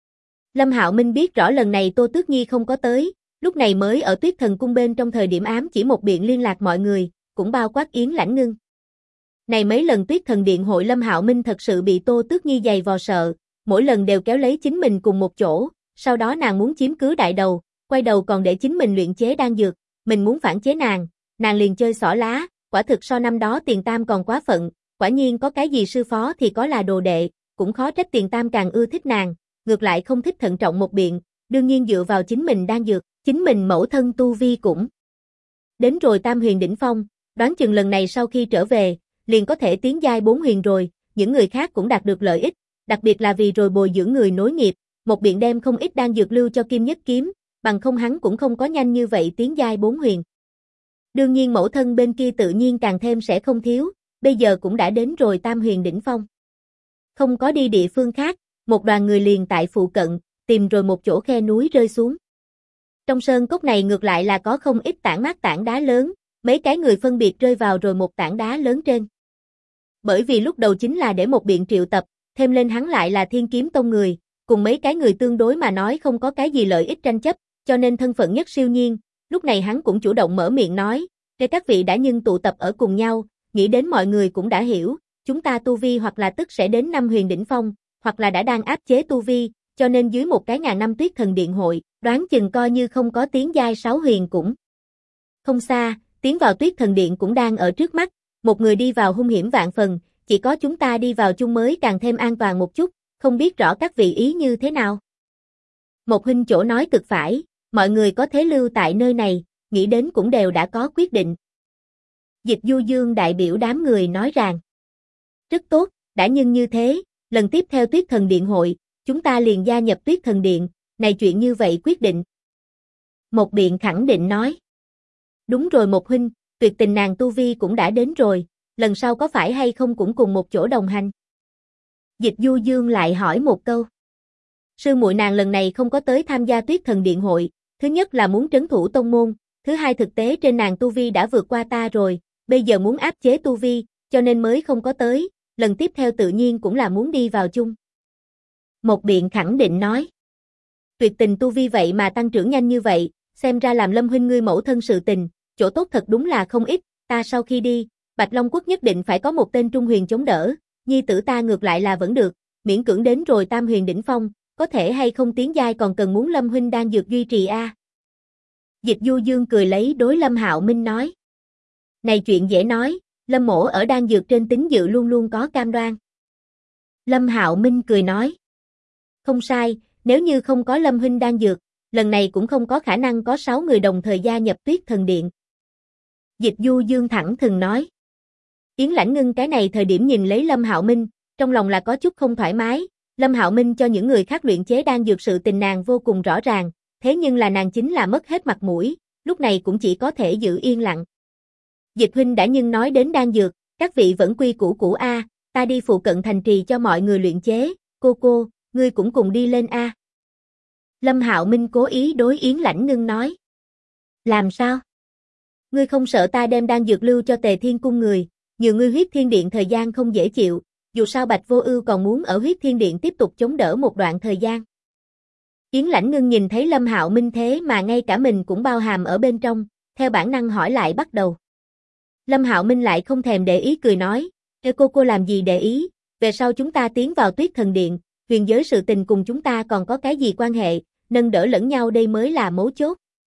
Lâm Hạo Minh biết rõ lần này Tô Tước Nhi không có tới, lúc này mới ở Tuyết Thần Cung bên trong thời điểm ám chỉ một biện liên lạc mọi người, cũng bao quát Yến Lãnh Ngưng. Này mấy lần Tuyết Thần Điện hội Lâm Hạo Minh thật sự bị Tô Tước Nhi giày vò sợ, mỗi lần đều kéo lấy chính mình cùng một chỗ, sau đó nàng muốn chiếm cứ đại đầu, quay đầu còn để chính mình luyện chế đan dược, mình muốn phản chế nàng liền chơi xỏ lá, quả thực so năm đó Tiền Tam còn quá phận, quả nhiên có cái gì sư phó thì có là đồ đệ, cũng khó trách Tiền Tam càng ưa thích nàng, ngược lại không thích thận trọng một biện, đương nhiên dựa vào chính mình đan dược, chính mình mẫu thân tu vi cũng đến rồi Tam huyền đỉnh phong, đoán chừng lần này sau khi trở về, liền có thể tiến giai 4 huyền rồi, những người khác cũng đạt được lợi ích, đặc biệt là vì rồi bồi dưỡng người nối nghiệp, một biện đem không ít đan dược lưu cho Kim Nhất kiếm, bằng không hắn cũng không có nhanh như vậy tiến giai 4 huyền. Đương nhiên mẫu thân bên kia tự nhiên càng thêm sẽ không thiếu, bây giờ cũng đã đến rồi Tam huyền đỉnh phong. Không có đi địa phương khác, một đoàn người liền tại phụ cận, tìm rồi một chỗ khe núi rơi xuống. Trong sơn cốc này ngược lại là có không ít tảng mát tảng đá lớn, mấy cái người phân biệt rơi vào rồi một tảng đá lớn trên. Bởi vì lúc đầu chính là để một biện triệu tập, thêm lên hắn lại là Thiên Kiếm Tông người, cùng mấy cái người tương đối mà nói không có cái gì lợi ích tranh chấp, cho nên thân phận nhất siêu nhiên, lúc này hắn cũng chủ động mở miệng nói, để các vị đã nhưng tụ tập ở cùng nhau, nghĩ đến mọi người cũng đã hiểu, chúng ta tu vi hoặc là tức sẽ đến 5 huyền đỉnh phong, hoặc là đã đang áp chế tu vi, cho nên dưới một cái ngàn năm Tuyết Thần Điện hội, đoán chừng coi như không có tiến giai 6 huyền cũng không xa, tiến vào Tuyết Thần Điện cũng đang ở trước mắt, một người đi vào hung hiểm vạn phần, chỉ có chúng ta đi vào chung mới càng thêm an toàn một chút, không biết rõ các vị ý như thế nào. Một huynh chỗ nói cực phải, mọi người có thế lưu tại nơi này, nghĩ đến cũng đều đã có quyết định. Dịch Du Dương đại biểu đám người nói rằng, rất tốt, đã nhưng như thế, lần tiếp theo Tuyết Thần Điện hội, chúng ta liền gia nhập Tuyết Thần Điện, này chuyện như vậy quyết định. Một biện khẳng định nói, đúng rồi một huynh, tuyệt tình nàng tu vi cũng đã đến rồi, lần sau có phải hay không cũng cùng một chỗ đồng hành. Dịch Du Dương lại hỏi một câu. Sư muội nàng lần này không có tới tham gia Tuyết Thần Điện hội, thứ nhất là muốn trấn thủ tông môn, thứ hai thực tế trên nàng tu vi đã vượt qua ta rồi, bây giờ muốn áp chế tu vi, cho nên mới không có tới, lần tiếp theo tự nhiên cũng là muốn đi vào chung. Một biện khẳng định nói. Tuyệt tình tu vi vậy mà tăng trưởng nhanh như vậy, xem ra làm Lâm huynh ngươi mẫu thân sự tình, chỗ tốt thật đúng là không ít, ta sau khi đi, Bạch Long Quốc nhất định phải có một tên trung huyền chống đỡ, nhi tử ta ngược lại là vẫn được, miễn cưỡng đến rồi Tam huyền đỉnh phong, có thể hay không tiến giai còn cần muốn Lâm huynh đang dược duy trì a. Dịch Du Dương cười lấy đối Lâm Hạo Minh nói. Này chuyện dễ nói, Lâm mỗ ở đan dược trên tín dự luôn luôn có cam đoan. Lâm Hạo Minh cười nói. Không sai, nếu như không có Lâm huynh đan dược, lần này cũng không có khả năng có 6 người đồng thời gia nhập Tuyết Thần Điện. Dịch Du Dương thẳng thừng nói. Yến Lãnh Ngưng cái này thời điểm nhìn lấy Lâm Hạo Minh, trong lòng là có chút không thoải mái, Lâm Hạo Minh cho những người khác luyện chế đan dược sự tình nàng vô cùng rõ ràng, thế nhưng là nàng chính là mất hết mặt mũi, lúc này cũng chỉ có thể giữ yên lặng. Dịch huynh đã nhưng nói đến đan dược, các vị vẫn quy củ cũ a, ta đi phụ cận thành trì cho mọi người luyện chế, cô, ngươi cũng cùng đi lên a. Lâm Hạo Minh cố ý đối Yến Lãnh Ngưng nói. Làm sao? Ngươi không sợ ta đem đan dược lưu cho Tề Thiên Cung người, nhiều ngươi Huyết Thiên Điện thời gian không dễ chịu, dù sao Bạch Vô Ưu còn muốn ở Huyết Thiên Điện tiếp tục chống đỡ một đoạn thời gian. Yến Lãnh Ngưng nhìn thấy Lâm Hạo Minh thế mà ngay cả mình cũng bao hàm ở bên trong, theo bản năng hỏi lại bắt đầu. Lâm Hạo Minh lại không thèm để ý cười nói, cô làm gì để ý, về sau chúng ta tiến vào Tuyết Thần Điện, huyền giới sự tình cùng chúng ta còn có cái gì quan hệ, nâng đỡ lẫn nhau đây mới là mấu chốt.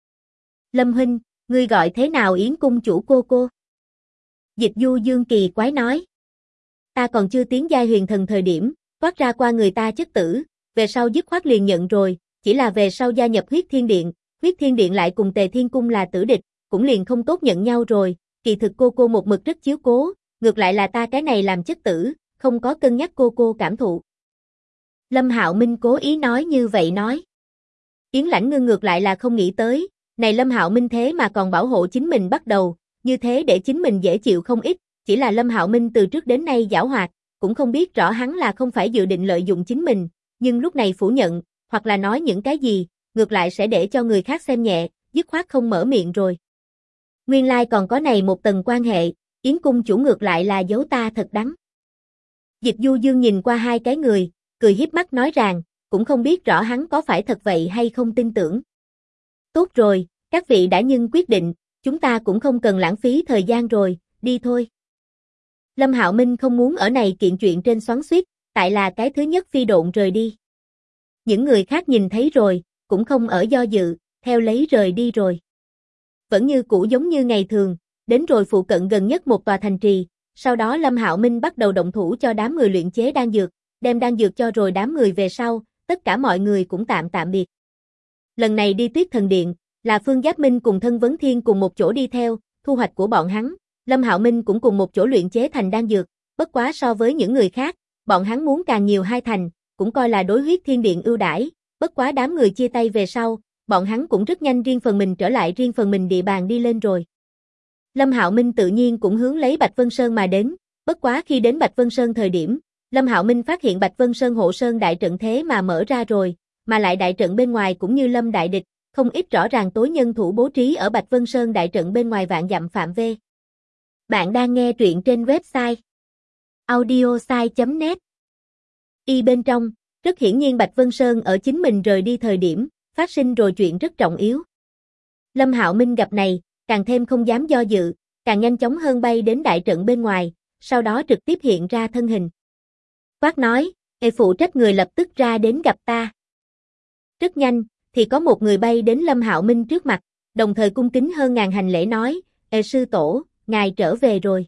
Lâm huynh, ngươi gọi thế nào Yến cung chủ cô? Dịch Du Dương kỳ quái nói. Ta còn chưa tiến giai huyền thần thời điểm, toát ra qua người ta chất tử, về sau dứt khoát liền nhận rồi, chỉ là về sau gia nhập Huyết Thiên Điện lại cùng Tề Thiên Cung là tử địch, cũng liền không tốt nhận nhau rồi, kỳ thực cô một mực rất chiếu cố, ngược lại là ta cái này làm chất tử, không có cân nhắc cô cảm thụ. Lâm Hạo Minh cố ý nói như vậy nói. Yến Lãnh Ngưng ngược lại là không nghĩ tới, này Lâm Hạo Minh thế mà còn bảo hộ chính mình bắt đầu, như thế để chính mình dễ chịu không ít, chỉ là Lâm Hạo Minh từ trước đến nay giảo hoạt, cũng không biết rõ hắn là không phải dự định lợi dụng chính mình, nhưng lúc này phủ nhận, hoặc là nói những cái gì, ngược lại sẽ để cho người khác xem nhẹ, dứt khoát không mở miệng rồi. Nguyên lai còn có này một tầng quan hệ, Yến cung chủ ngược lại là giấu ta thật đắng. Dịch Du Dương nhìn qua hai cái người, cười hiếp mắt nói rằng, cũng không biết rõ hắn có phải thật vậy hay không tin tưởng. Tốt rồi, các vị đã nhưng quyết định, chúng ta cũng không cần lãng phí thời gian rồi, đi thôi. Lâm Hạo Minh không muốn ở này kiện chuyện trên xoắn xuýt, tại là cái thứ nhất phi độn rời đi. Những người khác nhìn thấy rồi, cũng không ở do dự, theo lấy rời đi rồi. Vẫn như cũ giống như ngày thường, đến rồi phụ cận gần nhất một tòa thành trì, sau đó Lâm Hạo Minh bắt đầu động thủ cho đám người luyện chế đan dược, đem đan dược cho rồi đám người về sau, tất cả mọi người cũng tạm biệt. Lần này đi Tuyết Thần Điện, là Phương Giáp Minh cùng Thân Vấn Thiên cùng một chỗ đi theo, thu hoạch của bọn hắn, Lâm Hạo Minh cũng cùng một chỗ luyện chế thành đan dược, bất quá so với những người khác, bọn hắn muốn càng nhiều hai thành, cũng coi là đối Huyết Thiên Điện ưu đãi, bất quá đám người chia tay về sau, bọn hắn cũng rất nhanh riêng phần mình trở lại riêng phần mình địa bàn đi lên rồi. Lâm Hạo Minh tự nhiên cũng hướng lấy Bạch Vân Sơn mà đến, bất quá khi đến Bạch Vân Sơn thời điểm, Lâm Hạo Minh phát hiện Bạch Vân Sơn hộ sơn đại trận thế mà mở ra rồi, mà lại đại trận bên ngoài cũng như lâm đại địch, không ít rõ ràng tối nhân thủ bố trí ở Bạch Vân Sơn đại trận bên ngoài vạn dặm phạm vi. Bạn đang nghe truyện trên website audiosai.net. Y bên trong, rất hiển nhiên Bạch Vân Sơn ở chính mình rời đi thời điểm, phát sinh rồi chuyện rất trọng yếu. Lâm Hạo Minh gặp này, càng thêm không dám do dự, càng nhanh chóng hơn bay đến đại trận bên ngoài, sau đó trực tiếp hiện ra thân hình. Quát nói, phụ trách người lập tức ra đến gặp ta. Rất nhanh, thì có một người bay đến Lâm Hạo Minh trước mặt, đồng thời cung kính hơn ngàn hành lễ nói, sư tổ, ngài trở về rồi.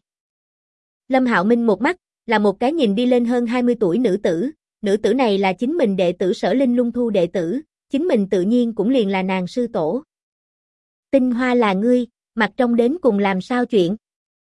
Lâm Hạo Minh một mắt, là một cái nhìn đi lên hơn 20 tuổi nữ tử này là chính mình đệ tử Sở Linh Lung thu đệ tử, chính mình tự nhiên cũng liền là nàng sư tổ. Tinh Hoa là ngươi, mặt trong đến cùng làm sao chuyện?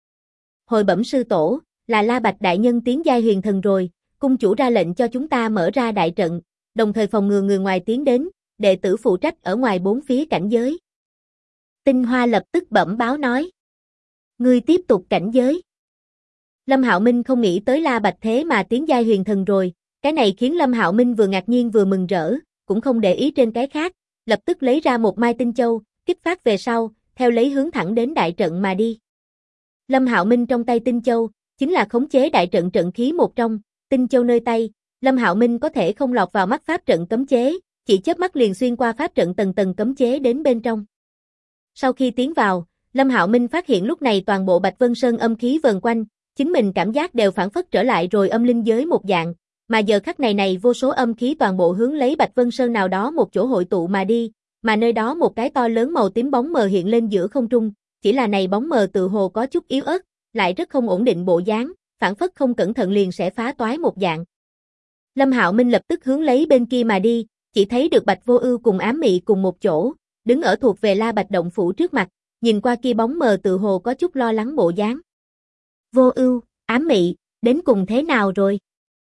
Hồi bẩm sư tổ, là La Bạch đại nhân tiến giai huyền thần rồi, cung chủ ra lệnh cho chúng ta mở ra đại trận, đồng thời phòng ngừa người ngoài tiến đến, đệ tử phụ trách ở ngoài bốn phía cảnh giới. Tinh Hoa lập tức bẩm báo nói. Ngươi tiếp tục cảnh giới. Lâm Hạo Minh không nghĩ tới La Bạch thế mà tiến giai huyền thần rồi, cái này khiến Lâm Hạo Minh vừa ngạc nhiên vừa mừng rỡ, cũng không để ý trên cái khác, lập tức lấy ra một mai tinh châu, kích phát về sau, theo lấy hướng thẳng đến đại trận mà đi. Lâm Hạo Minh trong tay tinh châu, chính là khống chế đại trận trận khí một trong, tinh châu nơi tay, Lâm Hạo Minh có thể không lọt vào mắt pháp trận cấm chế, chỉ chớp mắt liền xuyên qua pháp trận tầng tầng cấm chế đến bên trong. Sau khi tiến vào, Lâm Hạo Minh phát hiện lúc này toàn bộ Bạch Vân Sơn âm khí vần quanh, chính mình cảm giác đều phản phất trở lại rồi âm linh giới một dạng, mà giờ khắc này vô số âm khí toàn bộ hướng lấy Bạch Vân Sơn nào đó một chỗ hội tụ mà đi, mà nơi đó một cái to lớn màu tím bóng mờ hiện lên giữa không trung, chỉ là này bóng mờ tự hồ có chút yếu ớt, lại rất không ổn định bộ dáng, phản phất không cẩn thận liền sẽ phá toái một dạng. Lâm Hạo Minh lập tức hướng lấy bên kia mà đi, chỉ thấy được Bạch Vô Ưu cùng Ám Mị cùng một chỗ, đứng ở thuộc về La Bạch động phủ trước mặt, nhìn qua kia bóng mờ tự hồ có chút lo lắng bộ dáng. Vô Ưu, Ám Mị, đến cùng thế nào rồi?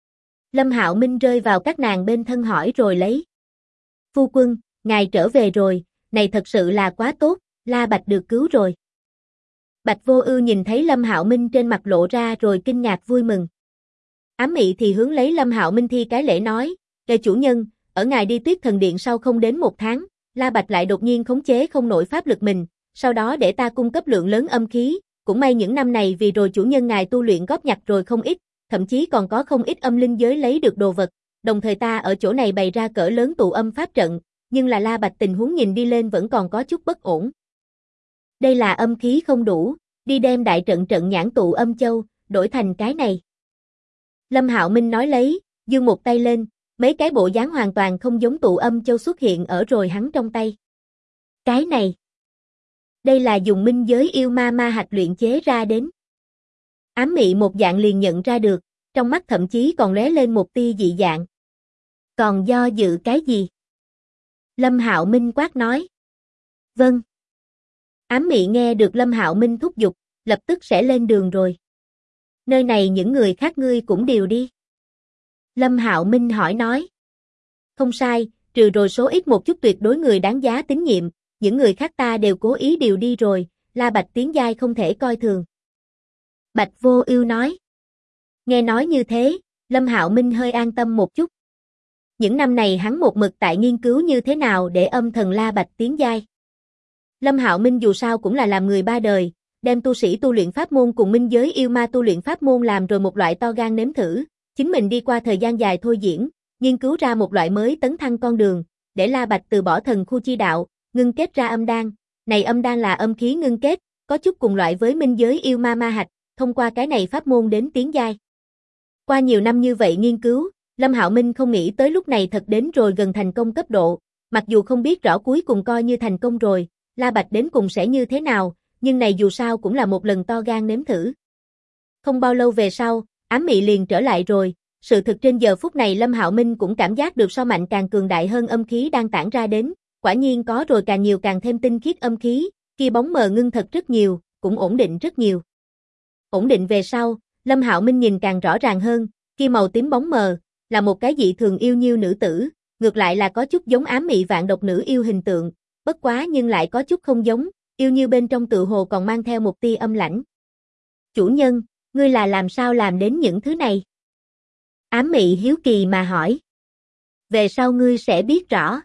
Lâm Hạo Minh rơi vào các nàng bên thân hỏi rồi lấy. Phu quân, ngài trở về rồi, này thật sự là quá tốt, La Bạch được cứu rồi. Bạch Vô Ưu nhìn thấy Lâm Hạo Minh trên mặt lộ ra rồi kinh ngạc vui mừng. Ám Mị thì hướng lấy Lâm Hạo Minh thi cái lễ nói, "Kệ chủ nhân, ở ngài đi Tuyết Thần Điện sau không đến 1 tháng, La Bạch lại đột nhiên khống chế không nổi pháp lực mình, sau đó để ta cung cấp lượng lớn âm khí, cũng may những năm này vì rồi chủ nhân ngài tu luyện góp nhặt rồi không ít, thậm chí còn có không ít âm linh giới lấy được đồ vật, đồng thời ta ở chỗ này bày ra cỡ lớn tụ âm pháp trận, nhưng là La Bạch tình huống nhìn đi lên vẫn còn có chút bất ổn. Đây là âm khí không đủ, đi đem đại trận trận nhãn tụ âm châu, đổi thành cái này." Lâm Hạo Minh nói lấy, giương một tay lên, mấy cái bộ dáng hoàn toàn không giống tụ âm châu xuất hiện ở rồi hắn trong tay. Cái này, đây là dùng minh giới yêu ma ma hạch luyện chế ra đến. Ám Mị một dạng liền nhận ra được, trong mắt thậm chí còn lóe lên một tia dị dạng. Còn do dự cái gì? Lâm Hạo Minh quát nói. Vâng. Ám Mị nghe được Lâm Hạo Minh thúc giục, lập tức sẽ lên đường rồi. Nơi này những người khác ngươi cũng đều đi. Lâm Hạo Minh hỏi nói. Không sai, trừ rồi số ít một chút tuyệt đối người đáng giá tín nhiệm, những người khác ta đều cố ý điều đi rồi, La Bạch tiến giai không thể coi thường. Bạch Vô Ưu nói. Nghe nói như thế, Lâm Hạo Minh hơi an tâm một chút. Những năm này hắn một mực tại nghiên cứu như thế nào để âm thần La Bạch tiến giai. Lâm Hạo Minh dù sao cũng là làm người ba đời, đem tu sĩ tu luyện pháp môn cùng minh giới yêu ma tu luyện pháp môn làm rồi một loại to gan nếm thử, chính mình đi qua thời gian dài thôi diễn, nghiên cứu ra một loại mới tấn thăng con đường, để La Bạch từ bỏ thần khu chi đạo, ngưng kết ra âm đan. Này âm đan là âm khí ngưng kết, có chút cùng loại với minh giới yêu ma ma hạch, thông qua cái này pháp môn đến tiến giai. Qua nhiều năm như vậy nghiên cứu, Lâm Hạo Minh không nghĩ tới lúc này thật đến rồi gần thành công cấp độ, mặc dù không biết rõ cuối cùng coi như thành công rồi, La Bạch đến cùng sẽ như thế nào, nhưng này dù sao cũng là một lần to gan nếm thử. Không bao lâu về sau, Ám Mị liền trở lại rồi, sự thực trên giờ phút này Lâm Hạo Minh cũng cảm giác được so mạnh càng cường đại hơn âm khí đang tản ra đến, quả nhiên có rồi càng nhiều càng thêm tinh khiết âm khí, kia bóng mờ ngưng thật rất nhiều, cũng ổn định rất nhiều. Ổn định về sau, Lâm Hạo Minh nhìn càng rõ ràng hơn, kia màu tím bóng mờ, là một cái dị thường yêu nhiêu nữ tử, ngược lại là có chút giống Ám Mị vạn độc nữ yêu hình tượng, bất quá nhưng lại có chút không giống, yêu như bên trong tự hồ còn mang theo một tia âm lãnh. Chủ nhân, ngươi là làm sao làm đến những thứ này? Ám Mị hiếu kỳ mà hỏi. Về sau ngươi sẽ biết rõ.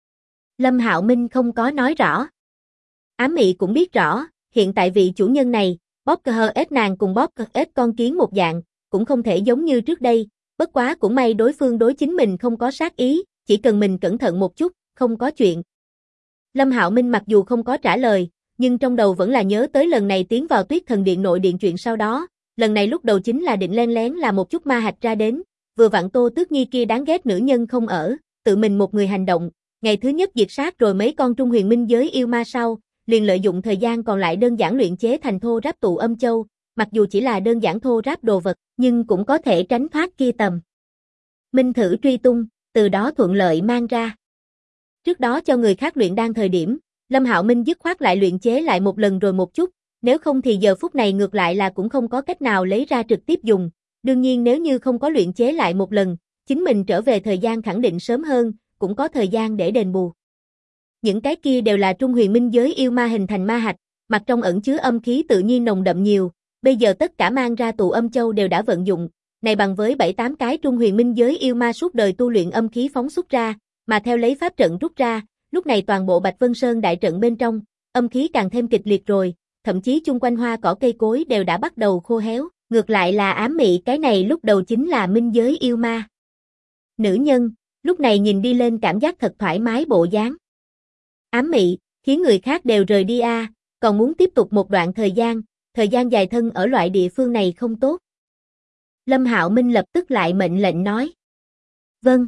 Lâm Hạo Minh không có nói rõ. Ám Mị cũng biết rõ, hiện tại vị chủ nhân này, bóp cờ ếch nàng cùng bóp cờ ếch con kiến một dạng, cũng không thể giống như trước đây, bất quá cũng may đối phương đối chính mình không có sát ý, chỉ cần mình cẩn thận một chút, không có chuyện. Lâm Hạo Minh mặc dù không có trả lời, nhưng trong đầu vẫn là nhớ tới lần này tiến vào Tuyết Thần Điện nội điện chuyện sau đó, lần này lúc đầu chính là định len lén làm một chút ma hạch ra đến, vừa vặn Tô Tước Nhi kia đáng ghét nữ nhân không ở, tự mình một người hành động, ngày thứ nhất diệt sát rồi mấy con trung huyền minh giới yêu ma sau, liền lợi dụng thời gian còn lại đơn giản luyện chế thành thô ráp tụ âm châu, mặc dù chỉ là đơn giản thô ráp đồ vật, nhưng cũng có thể tránh thoát kia tầm minh thử truy tung, từ đó thuận lợi mang ra. Trước đó cho người khác luyện đan thời điểm, Lâm Hạo Minh dứt khoát lại luyện chế lại một lần rồi một chút, nếu không thì giờ phút này ngược lại là cũng không có cách nào lấy ra trực tiếp dùng, đương nhiên nếu như không có luyện chế lại một lần, chính mình trở về thời gian khẳng định sớm hơn, cũng có thời gian để đền bù. Những cái kia đều là trung huyền minh giới yêu ma hình thành ma hạch, mặt trong ẩn chứa âm khí tự nhiên nồng đậm nhiều, bây giờ tất cả mang ra tụ âm châu đều đã vận dụng, này bằng với 7-8 cái trung huyền minh giới yêu ma suốt đời tu luyện âm khí phóng xuất ra, mà theo lấy pháp trận rút ra, lúc này toàn bộ Bạch Vân Sơn đại trận bên trong, âm khí càng thêm kịch liệt rồi, thậm chí chung quanh hoa cỏ cây cối đều đã bắt đầu khô héo, ngược lại là Ám Mị cái này lúc đầu chính là minh giới yêu ma. Nữ nhân, lúc này nhìn đi lên cảm giác thật thoải mái bộ dáng. Ám Mị, khiến người khác đều rời đi a, còn muốn tiếp tục một đoạn thời gian dài thân ở loại địa phương này không tốt. Lâm Hạo Minh lập tức lại mệnh lệnh nói. Vâng.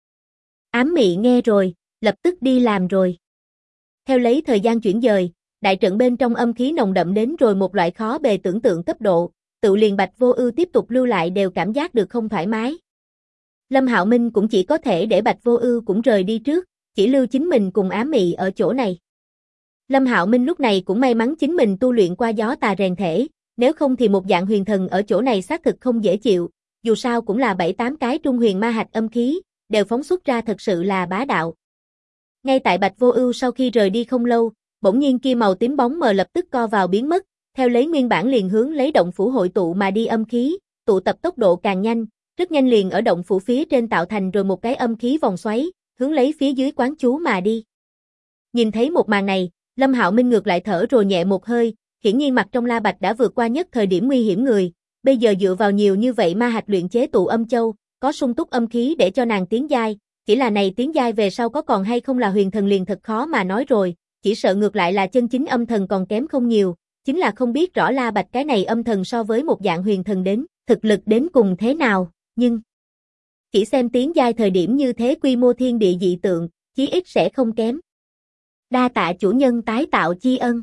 Ám Mị nghe rồi, lập tức đi làm rồi. Theo lấy thời gian chuyển dời, đại trận bên trong âm khí nồng đậm đến rồi một loại khó bề tưởng tượng cấp độ, tự liền Bạch Vô Ưu tiếp tục lưu lại đều cảm giác được không thoải mái. Lâm Hạo Minh cũng chỉ có thể để Bạch Vô Ưu cũng rời đi trước, chỉ lưu chính mình cùng Ám Mị ở chỗ này. Lâm Hạo Minh lúc này cũng may mắn chính mình tu luyện qua gió tà rèn thể, nếu không thì một dạng huyền thần ở chỗ này xác thực không dễ chịu, dù sao cũng là 7-8 cái trung huyền ma hạch âm khí, đều phóng xuất ra thật sự là bá đạo. Ngay tại Bạch Vô Ưu sau khi rời đi không lâu, bỗng nhiên kia màu tím bóng mờ lập tức co vào biến mất, theo lấy nguyên bản liền hướng lấy động phủ hội tụ mà đi âm khí, tụ tập tốc độ càng nhanh, rất nhanh liền ở động phủ phía trên tạo thành rồi một cái âm khí vòng xoáy, hướng lấy phía dưới quán chú mà đi. Nhìn thấy một màn này, Lâm Hạo Minh ngược lại thở rồi nhẹ một hơi, hiển nhiên mặt trong La Bạch đã vượt qua nhất thời điểm nguy hiểm người, bây giờ dựa vào nhiều như vậy ma hạch luyện chế tụ âm châu, có sung túc âm khí để cho nàng tiến giai, chỉ là này tiến giai về sau có còn hay không là huyền thần liền thật khó mà nói rồi, chỉ sợ ngược lại là chân chính âm thần còn kém không nhiều, chính là không biết rõ La Bạch cái này âm thần so với một dạng huyền thần đến, thực lực đến cùng thế nào, nhưng chỉ xem tiến giai thời điểm như thế quy mô thiên địa dị tượng, chí ít sẽ không kém. Đa tạ chủ nhân tái tạo chi ân.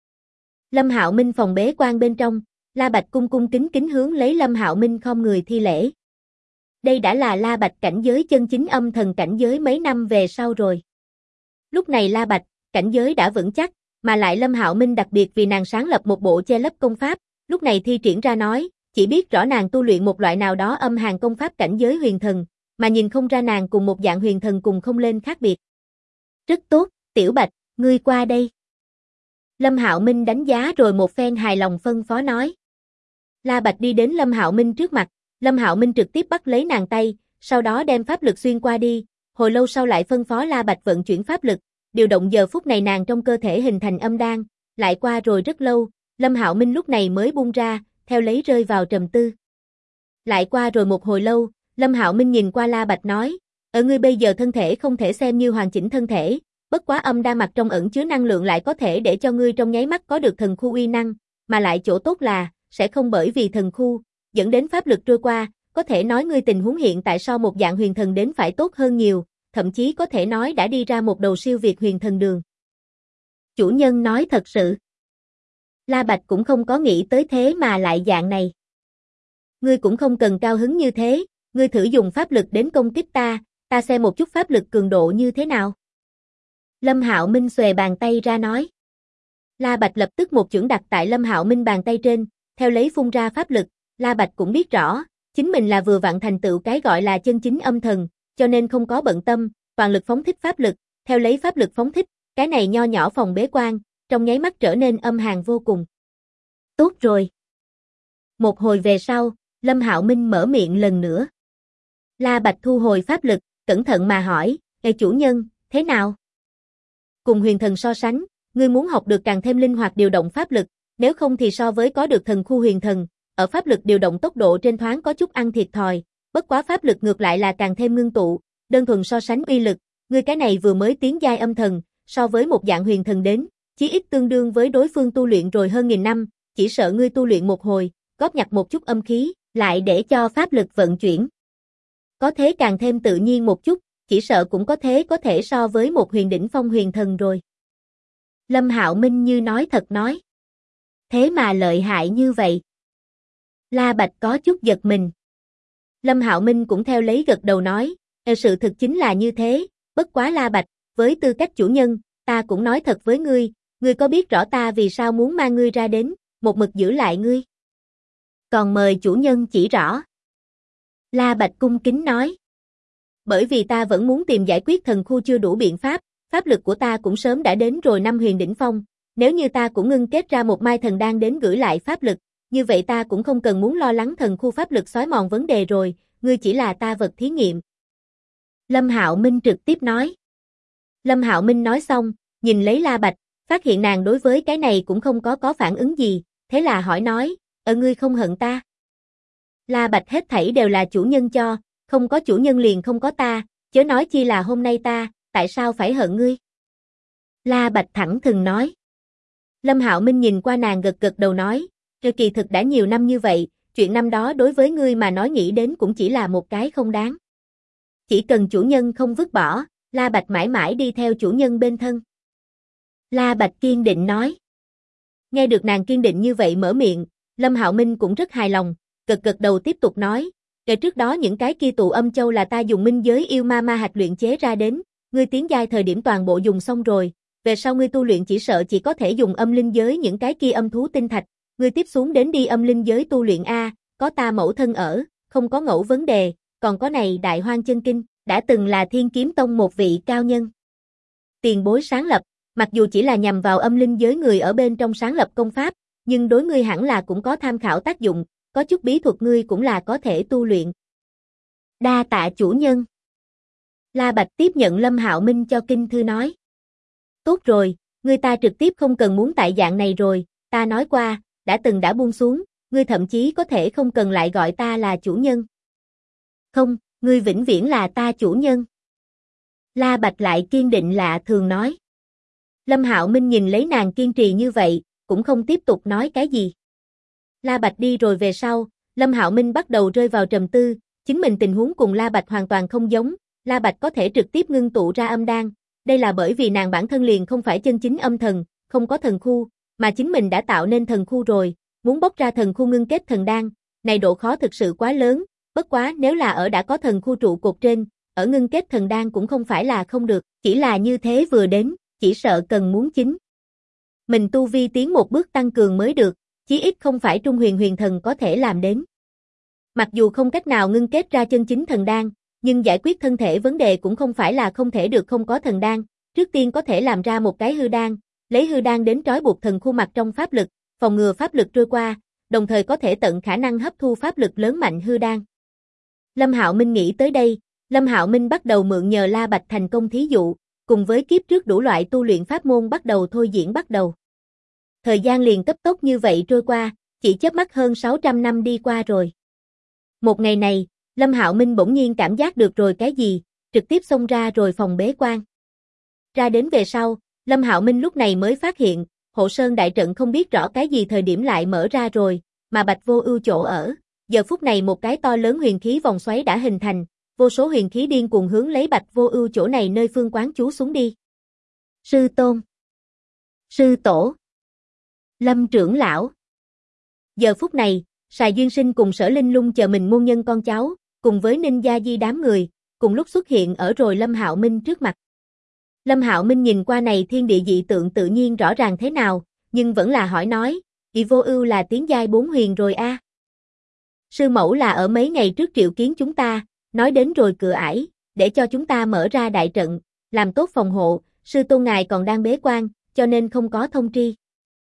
Lâm Hạo Minh phòng bế quan bên trong, La Bạch cung cung kính kính hướng lấy Lâm Hạo Minh khom người thi lễ. Đây đã là La Bạch cảnh giới chân chính âm thần cảnh giới mấy năm về sau rồi. Lúc này La Bạch, cảnh giới đã vững chắc, mà lại Lâm Hạo Minh đặc biệt vì nàng sáng lập một bộ che lấp công pháp, lúc này thi triển ra nói, chỉ biết rõ nàng tu luyện một loại nào đó âm hàn công pháp cảnh giới huyền thần, mà nhìn không ra nàng cùng một dạng huyền thần cùng không lên khác biệt. Rất tốt, Tiểu Bạch, ngươi qua đây. Lâm Hạo Minh đánh giá rồi một phen hài lòng phân phó nói. La Bạch đi đến Lâm Hạo Minh trước mặt, Lâm Hạo Minh trực tiếp bắt lấy nàng tay, sau đó đem pháp lực xuyên qua đi, hồi lâu sau lại phân phó La Bạch vận chuyển pháp lực, điều động giờ phút này nàng trong cơ thể hình thành âm đan, lại qua rồi rất lâu, Lâm Hạo Minh lúc này mới buông ra, theo lấy rơi vào trầm tư. Lại qua rồi một hồi lâu, Lâm Hạo Minh nhìn qua La Bạch nói, ở ngươi bây giờ thân thể không thể xem như hoàn chỉnh thân thể, bất quá âm đan mặt trong ẩn chứa năng lượng lại có thể để cho ngươi trong nháy mắt có được thần khu uy năng, mà lại chỗ tốt là, sẽ không bởi vì thần khu, dẫn đến pháp lực trôi qua, có thể nói ngươi tình huống hiện tại so một dạng huyền thần đến phải tốt hơn nhiều, thậm chí có thể nói đã đi ra một đầu siêu việt huyền thần đường. Chủ nhân nói thật sự. La Bạch cũng không có nghĩ tới thế mà lại dạng này. Ngươi cũng không cần cao hứng như thế, ngươi thử dùng pháp lực đến công kích ta xem một chút pháp lực cường độ như thế nào. Lâm Hạo Minh xòe bàn tay ra nói. La Bạch lập tức một chưởng đặt tại Lâm Hạo Minh bàn tay trên, theo lấy phun ra pháp lực, La Bạch cũng biết rõ, chính mình là vừa vặn thành tựu cái gọi là chân chính âm thần, cho nên không có bận tâm, toàn lực phóng thích pháp lực, theo lấy pháp lực phóng thích, cái này nho nhỏ phòng bế quan, trong nháy mắt trở nên âm hàn vô cùng. Tốt rồi. Một hồi về sau, Lâm Hạo Minh mở miệng lần nữa. La Bạch thu hồi pháp lực, cẩn thận mà hỏi, "Ê chủ nhân, thế nào?" Cùng huyền thần so sánh, ngươi muốn học được càng thêm linh hoạt điều động pháp lực, nếu không thì so với có được thần khu huyền thần, ở pháp lực điều động tốc độ trên thoáng có chút ăn thiệt thòi, bất quá pháp lực ngược lại là càng thêm ngưng tụ, đơn thuần so sánh uy lực, ngươi cái này vừa mới tiến giai âm thần, so với một dạng huyền thần đến, chí ít tương đương với đối phương tu luyện rồi hơn 1000 năm, chỉ sợ ngươi tu luyện một hồi, góp nhặt một chút âm khí, lại để cho pháp lực vận chuyển. Có thế càng thêm tự nhiên một chút, chỉ sợ cũng có thể so với một huyền đỉnh phong huyền thần rồi. Lâm Hạo Minh như nói thật nói. Thế mà lợi hại như vậy. La Bạch có chút giật mình. Lâm Hạo Minh cũng theo lấy gật đầu nói, sự thực chính là như thế, bất quá La Bạch, với tư cách chủ nhân, ta cũng nói thật với ngươi, ngươi có biết rõ ta vì sao muốn mang ngươi ra đến, một mực giữ lại ngươi. Còn mời chủ nhân chỉ rõ. La Bạch cung kính nói. Bởi vì ta vẫn muốn tìm giải quyết thần khu chưa đủ biện pháp, pháp lực của ta cũng sớm đã đến rồi 5 huyền đỉnh phong, nếu như ta cũng ngưng kết ra một mai thần đan đến gửi lại pháp lực, như vậy ta cũng không cần muốn lo lắng thần khu pháp lực xói mòn vấn đề rồi, ngươi chỉ là ta vật thí nghiệm. Lâm Hạo Minh trực tiếp nói. Lâm Hạo Minh nói xong, nhìn lấy La Bạch, phát hiện nàng đối với cái này cũng không có phản ứng gì, thế là hỏi nói, ngươi không hận ta? La Bạch hết thảy đều là chủ nhân cho, không có chủ nhân liền không có ta, chớ nói chi là hôm nay ta, tại sao phải hận ngươi? La Bạch thẳng thừng nói. Lâm Hạo Minh nhìn qua nàng gật gật đầu nói, kỳ thực đã nhiều năm như vậy, chuyện năm đó đối với ngươi mà nói nghĩ đến cũng chỉ là một cái không đáng. Chỉ cần chủ nhân không vứt bỏ, La Bạch mãi mãi đi theo chủ nhân bên thân. La Bạch kiên định nói. Nghe được nàng kiên định như vậy mở miệng, Lâm Hạo Minh cũng rất hài lòng, gật gật đầu tiếp tục nói, trước đó những cái kia tụ âm châu là ta dùng minh giới yêu ma ma hạch luyện chế ra đến, ngươi tiến giai thời điểm toàn bộ dùng xong rồi, về sau ngươi tu luyện chỉ sợ chỉ có thể dùng âm linh giới những cái kia âm thú tinh thạch, ngươi tiếp xuống đến đi âm linh giới tu luyện a, có ta mẫu thân ở, không có ngẫu vấn đề, còn có này Đại Hoang Chân Kinh, đã từng là Thiên Kiếm Tông một vị cao nhân. Tiền bối sáng lập, mặc dù chỉ là nhằm vào âm linh giới người ở bên trong sáng lập công pháp, nhưng đối ngươi hẳn là cũng có tham khảo tác dụng, có chút bí thuật ngươi cũng là có thể tu luyện. Đa tạ chủ nhân. La Bạch tiếp nhận Lâm Hạo Minh cho kinh thư nói. Tốt rồi, ngươi ta trực tiếp không cần muốn tại dạng này rồi, ta nói qua, đã buông xuống, ngươi thậm chí có thể không cần lại gọi ta là chủ nhân. Không, ngươi vĩnh viễn là ta chủ nhân. La Bạch lại kiên định lạ thường nói. Lâm Hạo Minh nhìn lấy nàng kiên trì như vậy, cũng không tiếp tục nói cái gì. La Bạch đi rồi về sau, Lâm Hạo Minh bắt đầu rơi vào trầm tư, chính mình tình huống cùng La Bạch hoàn toàn không giống, La Bạch có thể trực tiếp ngưng tụ ra âm đan, đây là bởi vì nàng bản thân liền không phải chân chính âm thần, không có thần khu, mà chính mình đã tạo nên thần khu rồi, muốn bóc ra thần khu ngưng kết thần đan, này độ khó thực sự quá lớn, bất quá nếu là ở đã có thần khu trụ cột trên, ở ngưng kết thần đan cũng không phải là không được, chỉ là như thế vừa đến, chỉ sợ cần muốn chính mình tu vi tiến một bước tăng cường mới được, chí ít không phải Trung Huyền Huyền Thần có thể làm đến. Mặc dù không cách nào ngưng kết ra chân chính thần đan, nhưng giải quyết thân thể vấn đề cũng không phải là không thể được không có thần đan, trước tiên có thể làm ra một cái hư đan, lấy hư đan đến trói buộc thần khu mặt trong pháp lực, phòng ngừa pháp lực trôi qua, đồng thời có thể tận khả năng hấp thu pháp lực lớn mạnh hư đan. Lâm Hạo Minh nghĩ tới đây, Lâm Hạo Minh bắt đầu mượn nhờ La Bạch thành công thí dụ, cùng với kiếp trước đủ loại tu luyện pháp môn bắt đầu thôi diễn bắt đầu. Thời gian liền cấp tốc như vậy trôi qua, chỉ chớp mắt hơn 600 năm đi qua rồi. Một ngày này, Lâm Hạo Minh bỗng nhiên cảm giác được rồi cái gì, trực tiếp xông ra rồi phòng bế quan. Ra đến về sau, Lâm Hạo Minh lúc này mới phát hiện, Hộ Sơn đại trận không biết rõ cái gì thời điểm lại mở ra rồi, mà Bạch Vô Ưu chỗ ở, giờ phút này một cái to lớn huyền khí vòng xoáy đã hình thành, vô số huyền khí điên cuồng hướng lấy Bạch Vô Ưu chỗ này nơi phương quán chú xuống đi. Sư tôn, sư tổ, Lâm trưởng lão. Giờ phút này, Sài Duyên Sinh cùng Sở Linh Lung chờ mình môn nhân con cháu, cùng với Ninh Gia Di đám người, cùng lúc xuất hiện ở rồi Lâm Hạo Minh trước mặt. Lâm Hạo Minh nhìn qua này thiên địa dị tượng tự nhiên rõ ràng thế nào, nhưng vẫn là hỏi nói, "Ỷ Vô Ưu là tiến giai 4 huyền rồi a?" Sư mẫu là ở mấy ngày trước triệu kiến chúng ta, nói đến rồi cửa ải, để cho chúng ta mở ra đại trận, làm tốt phòng hộ, sư tôn ngài còn đang bế quan, cho nên không có thông tri.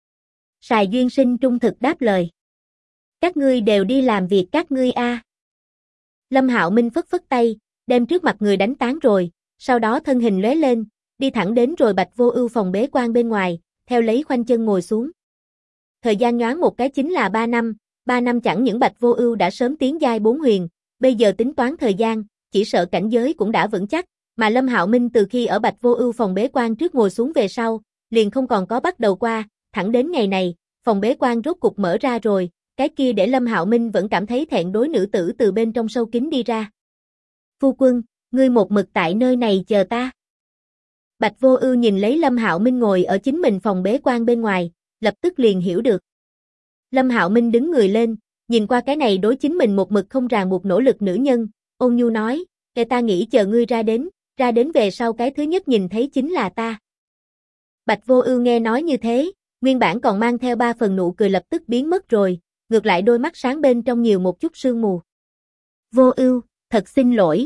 Sài Duyên Sinh trung thực đáp lời. Các ngươi đều đi làm việc các ngươi a. Lâm Hạo Minh phất phất tay, đem trước mặt người đánh tán rồi, sau đó thân hình lóe lên, đi thẳng đến rồi Bạch Vô Ưu phòng bế quan bên ngoài, theo lấy khoanh chân ngồi xuống. Thời gian nhoáng một cái chính là 3 năm chẳng những Bạch Vô Ưu đã sớm tiến giai 4 huyền, bây giờ tính toán thời gian, chỉ sợ cảnh giới cũng đã vững chắc, mà Lâm Hạo Minh từ khi ở Bạch Vô Ưu phòng bế quan trước ngồi xuống về sau, liền không còn có bắt đầu qua, thẳng đến ngày này, phòng bế quan rốt cục mở ra rồi, cái kia để Lâm Hạo Minh vẫn cảm thấy thẹn đối nữ tử từ bên trong sâu kín đi ra. Phu quân, ngươi một mực tại nơi này chờ ta. Bạch Vô Ưu nhìn lấy Lâm Hạo Minh ngồi ở chính mình phòng bế quan bên ngoài, lập tức liền hiểu được. Lâm Hạo Minh đứng người lên, nhìn qua cái này đối chính mình một mực không ràng buộc nỗ lực nữ nhân, ôn nhu nói, "Kể ta nghĩ chờ ngươi ra đến về sau cái thứ nhất nhìn thấy chính là ta." Bạch Vô Ưu nghe nói như thế, nguyên bản còn mang theo 3 phần nụ cười lập tức biến mất rồi, ngược lại đôi mắt sáng bên trong nhiều một chút sương mù. "Vô Ưu, thật xin lỗi,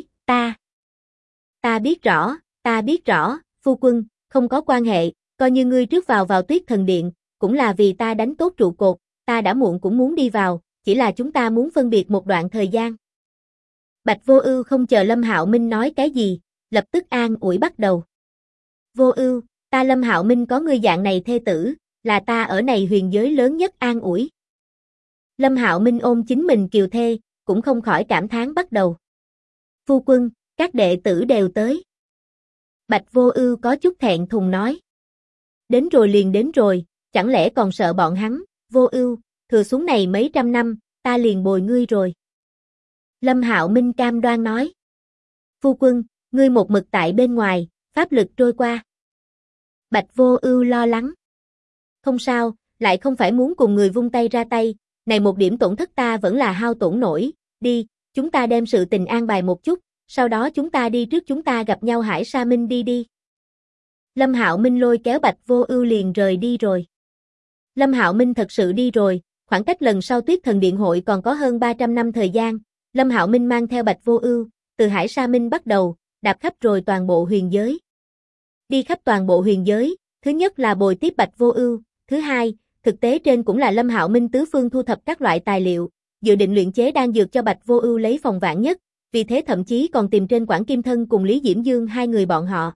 ta biết rõ, phu quân, không có quan hệ, coi như ngươi trước vào Tuyết Thần Điện, cũng là vì ta đánh tốt trụ cột, ta đã muộn cũng muốn đi vào, chỉ là chúng ta muốn phân biệt một đoạn thời gian." Bạch Vô Ưu không chờ Lâm Hạo Minh nói cái gì, lập tức an ủi bắt đầu. "Vô Ưu, ta Lâm Hạo Minh có ngươi dạng này thê tử, là ta ở này huyền giới lớn nhất an ủi." Lâm Hạo Minh ôm chính mình kiều thê, cũng không khỏi cảm thán bắt đầu. "Phu quân, các đệ tử đều tới." Bạch Vô Ưu có chút thẹn thùng nói. "Đến rồi liền đến rồi, chẳng lẽ còn sợ bọn hắn, Vô Ưu, thừa xuống này mấy trăm năm, ta liền bồi ngươi rồi." Lâm Hạo Minh cam đoan nói. "Phu quân, ngươi một mực tại bên ngoài, pháp lực trôi qua." Bạch Vô Ưu lo lắng. "Không sao, lại không phải muốn cùng người vung tay ra tay, này một điểm tổn thất ta vẫn là hao tổn nổi, đi, chúng ta đem sự tình an bài một chút, sau đó chúng ta đi trước chúng ta gặp nhau Hải Sa Minh đi." Lâm Hạo Minh lôi kéo Bạch Vô Ưu liền rời đi rồi. Lâm Hạo Minh thật sự đi rồi, khoảng cách lần sau Tuyết Thần Điện hội còn có hơn 300 năm thời gian, Lâm Hạo Minh mang theo Bạch Vô Ưu, từ Hải Sa Minh bắt đầu, đạp khắp rồi toàn bộ huyền giới. Đi khắp toàn bộ huyền giới, thứ nhất là bồi tiếp Bạch Vô Ưu, thứ hai, thực tế trên cũng là Lâm Hạo Minh tứ phương thu thập các loại tài liệu, dự định luyện chế đan dược cho Bạch Vô Ưu lấy phòng vạn nhất, vì thế thậm chí còn tìm trên Quảng Kim Thân cùng Lý Diễm Dương hai người bọn họ.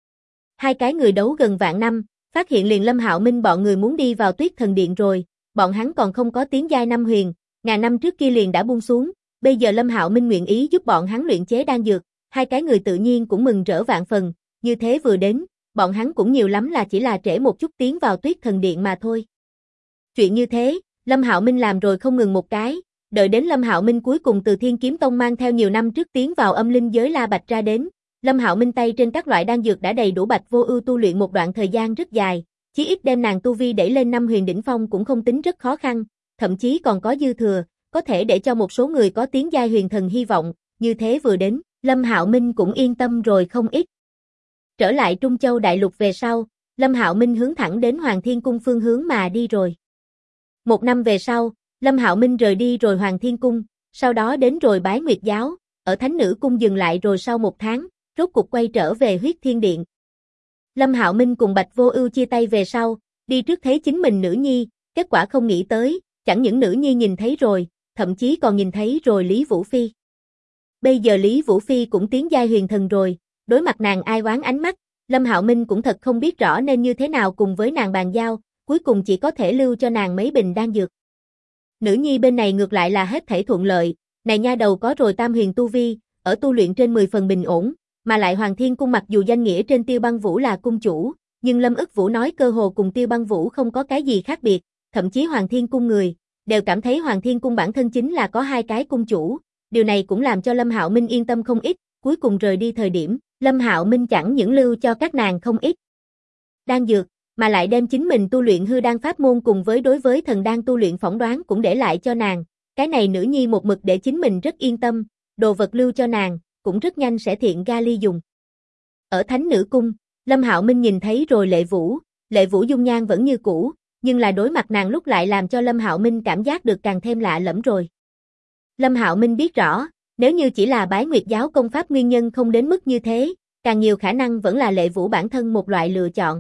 Hai cái người đấu gần vạn năm, phát hiện liền Lâm Hạo Minh bọn người muốn đi vào Tuyết Thần Điện rồi, bọn hắn còn không có tiến giai năm huyền, ngàn năm trước kia liền đã buông xuống, bây giờ Lâm Hạo Minh nguyện ý giúp bọn hắn luyện chế đan dược, hai cái người tự nhiên cũng mừng rỡ vạn phần, như thế vừa đến, bọn hắn cũng nhiều lắm là chỉ là trễ một chút tiến vào Tuyết Thần Điện mà thôi. Chuyện như thế, Lâm Hạo Minh làm rồi không ngừng một cái, đợi đến Lâm Hạo Minh cuối cùng từ Thiên Kiếm Tông mang theo nhiều năm trước tiến vào âm linh giới La Bạch ra đến, Lâm Hạo Minh tay trên các loại đan dược đã đầy đủ Bạch Vô Ưu tu luyện một đoạn thời gian rất dài, chí ít đem nàng tu vi đẩy lên năm huyền đỉnh phong cũng không tính rất khó khăn, thậm chí còn có dư thừa, có thể để cho một số người có tiến giai huyền thần hy vọng, như thế vừa đến, Lâm Hạo Minh cũng yên tâm rồi không ít. Trở lại Trung Châu đại lục về sau, Lâm Hạo Minh hướng thẳng đến Hoàng Thiên Cung phương hướng mà đi rồi. Một năm về sau, Lâm Hạo Minh rời đi rồi Hoàng Thiên Cung, sau đó đến rồi Bái Nguyệt Giáo, ở Thánh Nữ Cung dừng lại rồi sau một tháng, rốt cục quay trở về Huyết Thiên Điện. Lâm Hạo Minh cùng Bạch Vô Ưu chia tay về sau, đi trước thấy chính mình nữ nhi, kết quả không nghĩ tới, chẳng những nữ nhi nhìn thấy rồi, thậm chí còn nhìn thấy rồi Lý Vũ Phi. Bây giờ Lý Vũ Phi cũng tiến giai huyền thần rồi, đối mặt nàng ai oán ánh mắt, Lâm Hạo Minh cũng thật không biết rõ nên như thế nào cùng với nàng bàn giao, cuối cùng chỉ có thể lưu cho nàng mấy bình đan dược. Nữ nhi bên này ngược lại là hết thảy thuận lợi, này nha đầu có rồi tam huyền tu vi, ở tu luyện trên 10 phần bình ổn, mà lại Hoàng Thiên Cung mặc dù danh nghĩa trên Tiêu Băng Vũ là cung chủ, nhưng Lâm Ức Vũ nói cơ hồ cùng Tiêu Băng Vũ không có cái gì khác biệt, thậm chí Hoàng Thiên Cung người đều cảm thấy Hoàng Thiên Cung bản thân chính là có hai cái cung chủ, điều này cũng làm cho Lâm Hạo Minh yên tâm không ít, cuối cùng rời đi thời điểm, Lâm Hạo Minh chẳng những lưu cho các nàng không ít đan dược, mà lại đem chính mình tu luyện hư đan pháp môn cùng với đối với thần đan tu luyện phỏng đoán cũng để lại cho nàng, cái này nữ nhi một mực để chính mình rất yên tâm, đồ vật lưu cho nàng, cũng rất nhanh sẽ thiện ga ly dùng. Ở Thánh Nữ Cung, Lâm Hạo Minh nhìn thấy rồi Lệ Vũ dung nhan vẫn như cũ, nhưng là đối mặt nàng lúc lại làm cho Lâm Hạo Minh cảm giác được càng thêm lạ lẫm rồi. Lâm Hạo Minh biết rõ, nếu như chỉ là Bái Nguyệt Giáo công pháp nguyên nhân không đến mức như thế, càng nhiều khả năng vẫn là Lệ Vũ bản thân một loại lựa chọn.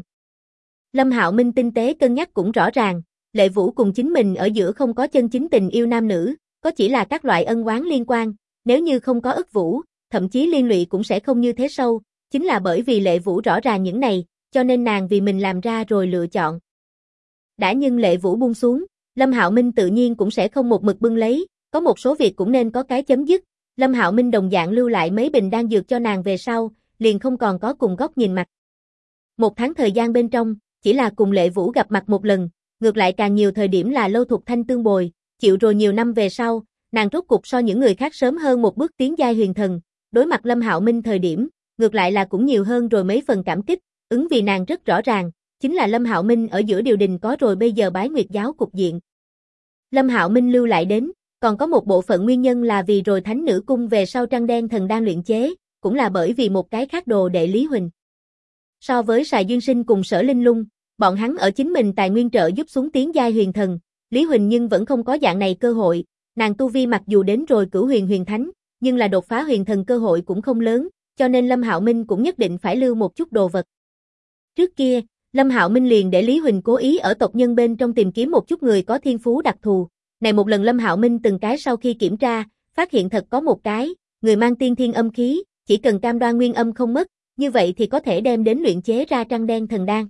Lâm Hạo Minh tinh tế cân nhắc cũng rõ ràng, Lệ Vũ cùng chính mình ở giữa không có chân chính tình yêu nam nữ, có chỉ là các loại ân oán liên quan, nếu như không có Ức Vũ, thậm chí liên lụy cũng sẽ không như thế sâu, chính là bởi vì Lệ Vũ rõ ràng những này, cho nên nàng vì mình làm ra rồi lựa chọn. Đã nhưng Lệ Vũ buông xuống, Lâm Hạo Minh tự nhiên cũng sẽ không một mực bưng lấy, có một số việc cũng nên có cái chấm dứt, Lâm Hạo Minh đồng dạng lưu lại mấy bình đan dược cho nàng về sau, liền không còn có cùng góc nhìn mặt. Một tháng thời gian bên trong, chỉ là cùng Lệ Vũ gặp mặt một lần, ngược lại càng nhiều thời điểm là Lâu Thục Thanh tương bồi, chịu rồi nhiều năm về sau, nàng rốt cục so những người khác sớm hơn một bước tiến giai huyền thần, đối mặt Lâm Hạo Minh thời điểm, ngược lại là cũng nhiều hơn rồi mấy phần cảm kích, ứng vì nàng rất rõ ràng, chính là Lâm Hạo Minh ở giữa điều đình có rồi bây giờ Bái Nguyệt Giáo cục diện. Lâm Hạo Minh lưu lại đến, còn có một bộ phận nguyên nhân là vì rồi Thánh Nữ Cung về sau Trăng Đen thần đan luyện chế, cũng là bởi vì một cái khác đồ đệ Lý Huỳnh. So với Sài Duyên Sinh cùng Sở Linh Lung, bọn hắn ở chính mình tài nguyên trợ giúp xuống tiến giai huyền thần, Lý Huỳnh nhưng vẫn không có dạng này cơ hội, nàng tu vi mặc dù đến rồi cửu huyền huyền thánh, nhưng là đột phá huyền thần cơ hội cũng không lớn, cho nên Lâm Hạo Minh cũng nhất định phải lưu một chút đồ vật. Trước kia, Lâm Hạo Minh liền để Lý Huỳnh cố ý ở tộc nhân bên trong tìm kiếm một chút người có thiên phú đặc thù. Này một lần Lâm Hạo Minh từng cái sau khi kiểm tra, phát hiện thật có một cái, người mang tiên thiên âm khí, chỉ cần cam đoan nguyên âm không mất, như vậy thì có thể đem đến luyện chế ra Trăng Đen thần đan.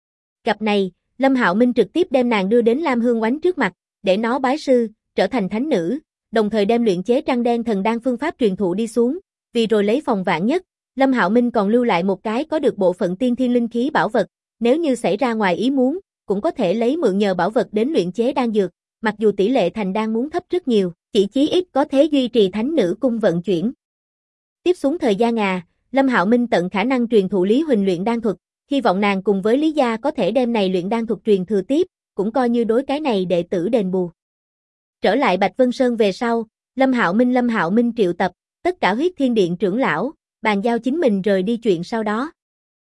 Cặp này, Lâm Hạo Minh trực tiếp đem nàng đưa đến Lam Hương Oánh trước mặt, để nó bái sư, trở thành thánh nữ, đồng thời đem luyện chế Trăng Đen thần đan phương pháp truyền thụ đi xuống, vì rồi lấy phòng vạn nhất, Lâm Hạo Minh còn lưu lại một cái có được bộ phận tiên thiên linh khí bảo vật, nếu như xảy ra ngoài ý muốn, cũng có thể lấy mượn nhờ bảo vật đến luyện chế đan dược, mặc dù tỷ lệ thành đan muốn thấp rất nhiều, chỉ chí ít có thể duy trì Thánh Nữ Cung vận chuyển. Tiếp xuống thời gian Lâm Hạo Minh tận khả năng truyền thụ Lý Huỳnh luyện đan thuật, hy vọng nàng cùng với Lý gia có thể đem này luyện đan thuật truyền thừa tiếp, cũng coi như đối cái này đệ tử đền bù. Trở lại Bạch Vân Sơn về sau, Lâm Hạo Minh triệu tập tất cả Huyết Thiên Điện trưởng lão, bàn giao chính mình rời đi chuyện sau đó.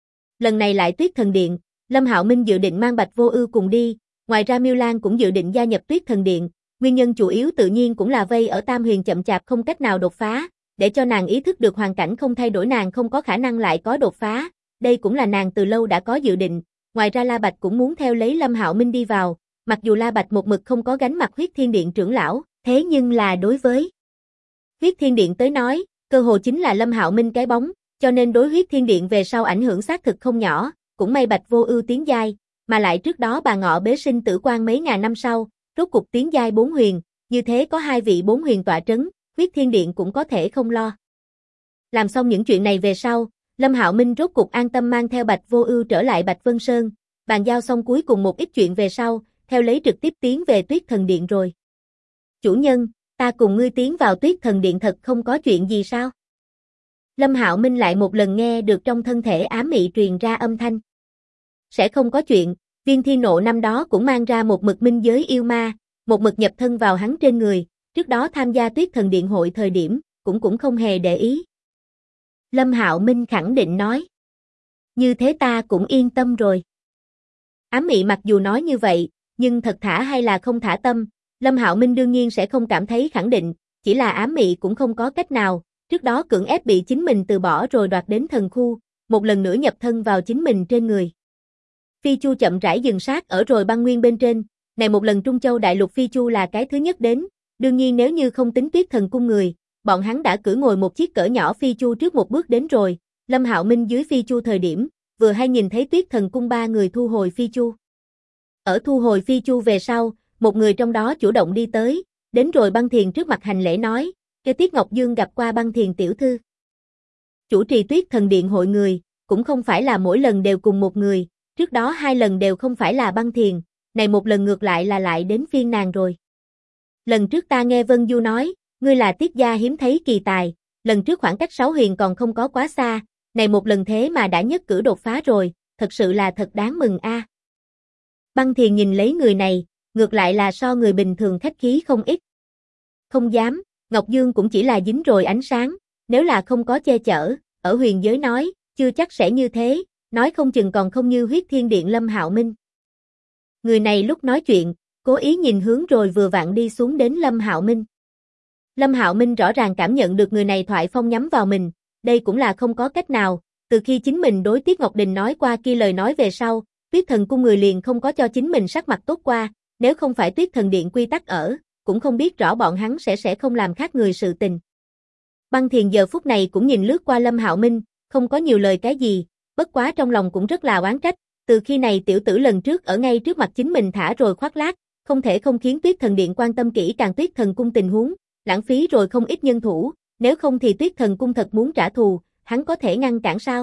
Lần này lại Tuyết Thần Điện, Lâm Hạo Minh dự định mang Bạch Vô Ưu cùng đi, ngoài ra Miêu Lan cũng dự định gia nhập Tuyết Thần Điện, nguyên nhân chủ yếu tự nhiên cũng là vây ở Tam Huyền chậm chạp không cách nào đột phá, để cho nàng ý thức được hoàn cảnh không thay đổi nàng không có khả năng lại có đột phá, đây cũng là nàng từ lâu đã có dự định, ngoài ra La Bạch cũng muốn theo lấy Lâm Hạo Minh đi vào, mặc dù La Bạch một mực không có gánh mặt Huyết Thiên Điện trưởng lão, thế nhưng là đối với Huyết Thiên Điện tới nói, cơ hồ chính là Lâm Hạo Minh cái bóng, cho nên đối Huyết Thiên Điện về sau ảnh hưởng xác thực không nhỏ, cũng may Bạch Vô Ưu tiến giai, mà lại trước đó bà Ngọ bế sinh tử quan mấy ngàn năm sau, rốt cục tiến giai 4 huyền, như thế có 2 vị 4 huyền tọa trấn, Huyết Thiên Điện cũng có thể không lo. Làm xong những chuyện này về sau, Lâm Hạo Minh rốt cục an tâm mang theo Bạch Vô Ưu trở lại Bạch Vân Sơn, bàn giao xong cuối cùng một ít chuyện về sau, theo lấy trực tiếp tiến về Tuyết Thần Điện rồi. Chủ nhân, ta cùng ngươi tiến vào Tuyết Thần Điện thật không có chuyện gì sao? Lâm Hạo Minh lại một lần nghe được trong thân thể ám mị truyền ra âm thanh. Sẽ không có chuyện, Viên Thiên Nộ năm đó cũng mang ra một mực minh giới yêu ma, một mực nhập thân vào hắn trên người, trước đó tham gia Tuyết Thần Điện hội thời điểm, cũng không hề để ý. Lâm Hạo Minh khẳng định nói. Như thế ta cũng yên tâm rồi. Ám mị mặc dù nói như vậy, nhưng thật thả hay là không thả tâm, Lâm Hạo Minh đương nhiên sẽ không cảm thấy khẳng định, chỉ là ám mị cũng không có cách nào, trước đó cưỡng ép bị chính mình từ bỏ rồi đoạt đến thần khu, một lần nữa nhập thân vào chính mình trên người. Phi Chu chậm rãi dừng sát ở rồi băng nguyên bên trên, này một lần Trung Châu Đại Lục Phi Chu là cái thứ nhất đến, đương nhiên nếu như không tính Tuyết Thần cung người, bọn hắn đã cưỡi ngồi một chiếc cỡ nhỏ Phi Chu trước một bước đến rồi, Lâm Hạo Minh dưới Phi Chu thời điểm, vừa hay nhìn thấy Tuyết Thần cung 3 người thu hồi Phi Chu. Ở thu hồi Phi Chu về sau, một người trong đó chủ động đi tới, đến rồi Băng Thiền trước mặt hành lễ nói, kế Tiết Ngọc Dương gặp qua Băng Thiền tiểu thư. Chủ trì Tuyết Thần Điện hội người, cũng không phải là mỗi lần đều cùng một người, trước đó 2 lần đều không phải là Băng Thiền, này một lần ngược lại là lại đến phiên nàng rồi. Lần trước ta nghe Vân Du nói, ngươi là Tiết gia hiếm thấy kỳ tài, lần trước khoảng cách 6 huyền còn không có quá xa, này một lần thế mà đã nhất cử đột phá rồi, thật sự là thật đáng mừng a. Băng Thiền nhìn lấy người này, ngược lại là so người bình thường khách khí không ít. Không dám, Ngọc Dương cũng chỉ là dính rồi ánh sáng, nếu là không có che chở, ở huyền giới nói, chưa chắc sẽ như thế, nói không chừng còn không như Huyết Thiên Điện Lâm Hạo Minh. Người này lúc nói chuyện, cố ý nhìn hướng rồi vừa vặn đi xuống đến Lâm Hạo Minh. Lâm Hạo Minh rõ ràng cảm nhận được người này thoại phong nhắm vào mình, đây cũng là không có cách nào, từ khi chính mình đối Tiết Ngọc Đình nói qua kia lời nói về sau, Tuyết Thần cung người liền không có cho chính mình sắc mặt tốt qua, nếu không phải Tuyết Thần Điện quy tắc ở, cũng không biết rõ bọn hắn sẽ không làm khác người sự tình. Băng Thiền giờ phút này cũng nhìn lướt qua Lâm Hạo Minh, không có nhiều lời cái gì, bất quá trong lòng cũng rất là oán trách, từ khi này tiểu tử lần trước ở ngay trước mặt chính mình thả rồi khoác lác, không thể không khiến Tuyết Thần Điện quan tâm kỹ càng Tuyết Thần cung tình huống, lãng phí rồi không ít nhân thủ, nếu không thì Tuyết Thần cung thật muốn trả thù, hắn có thể ngăn cản sao?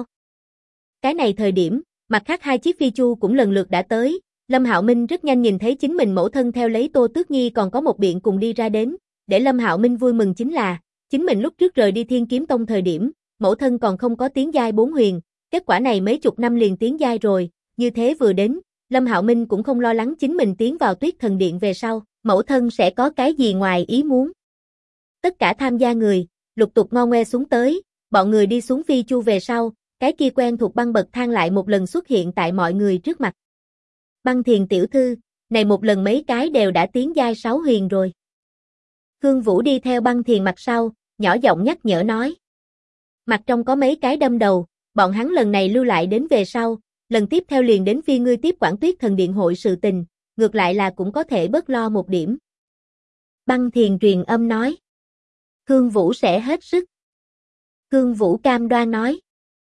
Cái này thời điểm, mặt khác 2 chiếc Phi Chu cũng lần lượt đã tới, Lâm Hạo Minh rất nhanh nhìn thấy chính mình mẫu thân theo lấy Tô Tước Nhi còn có một biện cùng đi ra đến, để Lâm Hạo Minh vui mừng chính là, chính mình lúc trước rời đi Thiên Kiếm Tông thời điểm, mẫu thân còn không có tiến giai 4 huyền, kết quả này mấy chục năm liền tiến giai rồi, như thế vừa đến, Lâm Hạo Minh cũng không lo lắng chính mình tiến vào Tuyết Thần Điện về sau, mẫu thân sẽ có cái gì ngoài ý muốn. Tất cả tham gia người, lục tục ngo ngoe xuống tới, bọn người đi xuống Phi Chu về sau, cái kia quen thuộc băng bậc thang lại một lần xuất hiện tại mọi người trước mặt. Băng Thiền tiểu thư, này một lần mấy cái đều đã tiến giai 6 huyền rồi. Khương Vũ đi theo Băng Thiền mặt sau, nhỏ giọng nhắc nhở nói. Mặt trong có mấy cái đâm đầu, bọn hắn lần này lưu lại đến về sau, lần tiếp theo liền đến phi ngươi tiếp quản Tuyết Thần Điện hội sự tình, ngược lại là cũng có thể bớt lo một điểm. Băng Thiền truyền âm nói. Khương Vũ sẽ hết sức. Khương Vũ cam đoan nói.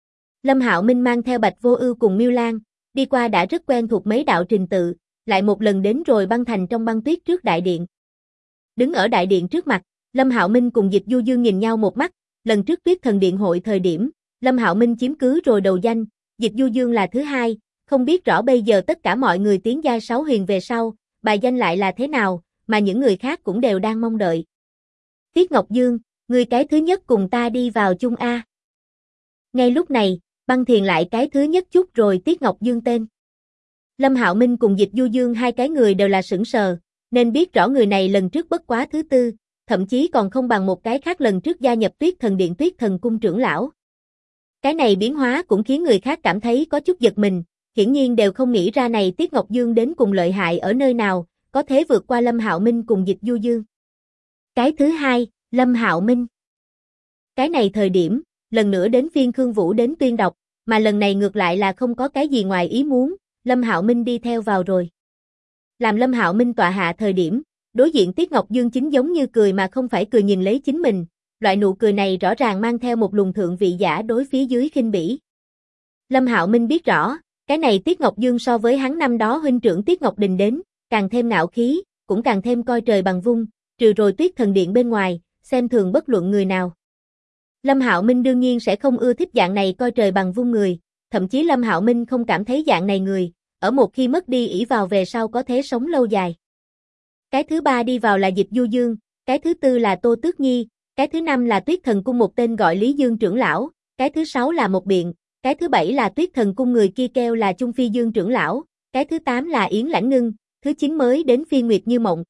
Lâm Hạo Minh mang theo Bạch Vô Ưu cùng Miêu Lan, đi qua đã rất quen thuộc mấy đạo trình tự, lại một lần đến rồi băng thành trong băng tuyết trước đại điện. Đứng ở đại điện trước mặt, Lâm Hạo Minh cùng Dịch Du Dương nhìn nhau một mắt, lần trước Tuyết Thần Điện hội thời điểm, Lâm Hạo Minh chiếm cứ rồi đầu danh, Dịch Du Dương là thứ hai, không biết rõ bây giờ tất cả mọi người tiến giai 6 huyền về sau, bài danh lại là thế nào, mà những người khác cũng đều đang mong đợi. Tiết Ngọc Dương, ngươi cái thứ nhất cùng ta đi vào chung A. Ngay lúc này, Băng Thiền lại cái thứ nhất chút rồi Tiết Ngọc Dương tên. Lâm Hạo Minh cùng Dịch Du Dương 2 cái người đều là sửng sờ, nên biết rõ người này lần trước bất quá thứ 4, thậm chí còn không bằng một cái khác lần trước gia nhập Tuyết Thần Điện Tuyết Thần cung trưởng lão. Cái này biến hóa cũng khiến người khác cảm thấy có chút giật mình, hiển nhiên đều không nghĩ ra này Tiết Ngọc Dương đến cùng lợi hại ở nơi nào, có thế vượt qua Lâm Hạo Minh cùng Dịch Du Dương. Cái thứ hai, Lâm Hạo Minh. Cái này thời điểm, lần nữa đến phiên Khương Vũ đến tuyên đọc, mà lần này ngược lại là không có cái gì ngoài ý muốn, Lâm Hạo Minh đi theo vào rồi. Làm Lâm Hạo Minh tọa hạ thời điểm, đối diện Tiết Ngọc Dương chính giống như cười mà không phải cười nhìn lấy chính mình, loại nụ cười này rõ ràng mang theo một luồng thượng vị giả đối phía dưới khinh bỉ. Lâm Hạo Minh biết rõ, cái này Tiết Ngọc Dương so với hắn năm đó huynh trưởng Tiết Ngọc Đình đến, càng thêm ngạo khí, cũng càng thêm coi trời bằng vung, trừ rồi Tuyết Thần Điện bên ngoài, xem thường bất luận người nào. Lâm Hạo Minh đương nhiên sẽ không ưa thích dạng này coi trời bằng vung người, thậm chí Lâm Hạo Minh không cảm thấy dạng này người, ở một khi mất đi ỷ vào về sau có thể sống lâu dài. Cái thứ ba đi vào là Dịch Du Dương, cái thứ tư là Tô Tước Nhi, cái thứ năm là Tuyết Thần Cung một tên gọi Lý Dương trưởng lão, cái thứ sáu là Một Biện, cái thứ bảy là Tuyết Thần Cung người kia kêu là Trung Phi Dương trưởng lão, cái thứ tám là Yến Lãnh Ngưng, thứ chín mới đến phiên Nguyệt Như Mộng.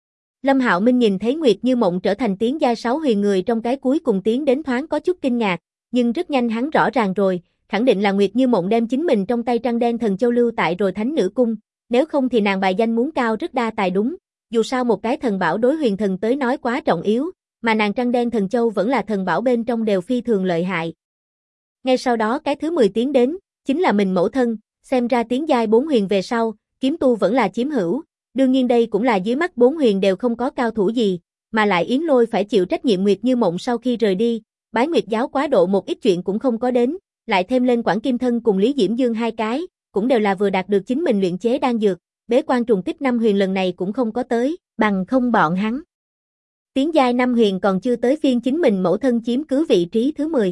Lâm Hạo Minh nhìn thấy Nguyệt Như Mộng trở thành tiến giai 6 huyền người trong cái cuối cùng tiến đến thoáng có chút kinh ngạc, nhưng rất nhanh hắn rõ ràng rồi, khẳng định là Nguyệt Như Mộng đem chính mình trong tay trăng đen thần châu lưu tại rồi Thánh Nữ Cung, nếu không thì nàng bài danh muốn cao rất đa tài đúng, dù sao một cái thần bảo đối huyền thần tới nói quá trọng yếu, mà nàng trăng đen thần châu vẫn là thần bảo bên trong đều phi thường lợi hại. Ngay sau đó cái thứ 10 tiến đến, chính là mình mẫu thân, xem ra tiến giai 4 huyền về sau, kiếm tu vẫn là chiếm hữu, đương nhiên đây cũng là dưới mắt 4 huyền đều không có cao thủ gì, mà lại Yến Lôi phải chịu trách nhiệm Nguyệt Như Mộng sau khi rời đi, bái Nguyệt giáo quá độ một ít chuyện cũng không có đến, lại thêm lên Quản Kim Thân cùng Lý Diễm Dương hai cái, cũng đều là vừa đạt được chính mình luyện chế đan dược, bế quan trùng kích 5 huyền lần này cũng không có tới, bằng không bọn hắn. Tiến giai 5 huyền còn chưa tới phiên chính mình mẫu thân chiếm cứ vị trí thứ 10.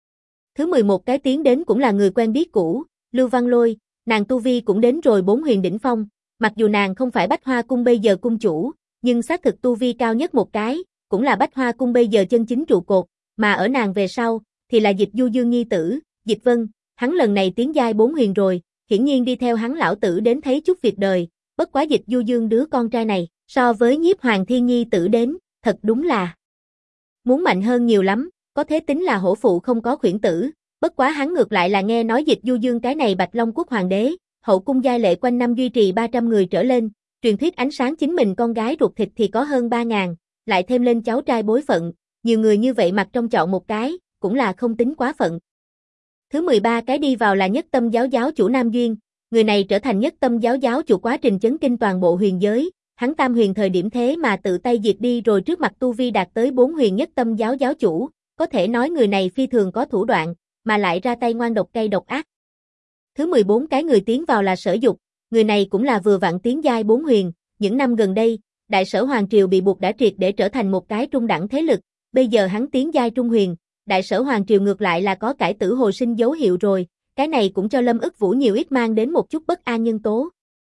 Thứ 11 cái tiến đến cũng là người quen biết cũ, Lưu Văn Lôi, nàng tu vi cũng đến rồi 4 huyền đỉnh phong, mặc dù nàng không phải Bách Hoa Cung bây giờ cung chủ, nhưng xác thực tu vi cao nhất một cái, cũng là Bách Hoa Cung bây giờ chân chính trụ cột, mà ở nàng về sau, thì là Dịch Du Dương nhi tử, Dịch Vân, hắn lần này tiến giai 4 huyền rồi, hiển nhiên đi theo hắn lão tử đến thấy chút việc đời, bất quá Dịch Du Dương đứa con trai này, so với Nhiếp Hoàng Thiên nhi tử đến, thật đúng là muốn mạnh hơn nhiều lắm, có thế tính là hổ phụ không có khuyển tử, bất quá hắn ngược lại là nghe nói Dịch Du Dương cái này Bạch Long Quốc hoàng đế, hậu cung giai lệ quanh năm duy trì 300 người trở lên, truyền thuyết ánh sáng chính mình con gái ruột thịt thì có hơn 3.000, lại thêm lên cháu trai bối phận, nhiều người như vậy mặc trong chọn một cái, cũng là không tính quá phận. Thứ 13 cái đi vào là Nhất Tâm giáo giáo chủ Nam Duyên, người này trở thành Nhất Tâm giáo giáo chủ quá trình chấn kinh toàn bộ huyền giới, hắn tam huyền thời điểm thế mà tự tay diệt đi rồi trước mặt tu vi đạt tới 4 huyền Nhất Tâm giáo giáo chủ, có thể nói người này phi thường có thủ đoạn, mà lại ra tay ngoan độc cay độc ác. Thứ 14 cái người tiến vào là Sở Dục, người này cũng là vừa vặn tiến giai 4 huyền, những năm gần đây, Đại Sở Hoàng Triều bị buộc đã triệt để trở thành một cái trung đẳng thế lực, bây giờ hắn tiến giai trung huyền, Đại Sở Hoàng Triều ngược lại là có cải tử hồi sinh dấu hiệu rồi, cái này cũng cho Lâm Ức Vũ nhiều ít mang đến một chút bất an nhân tố.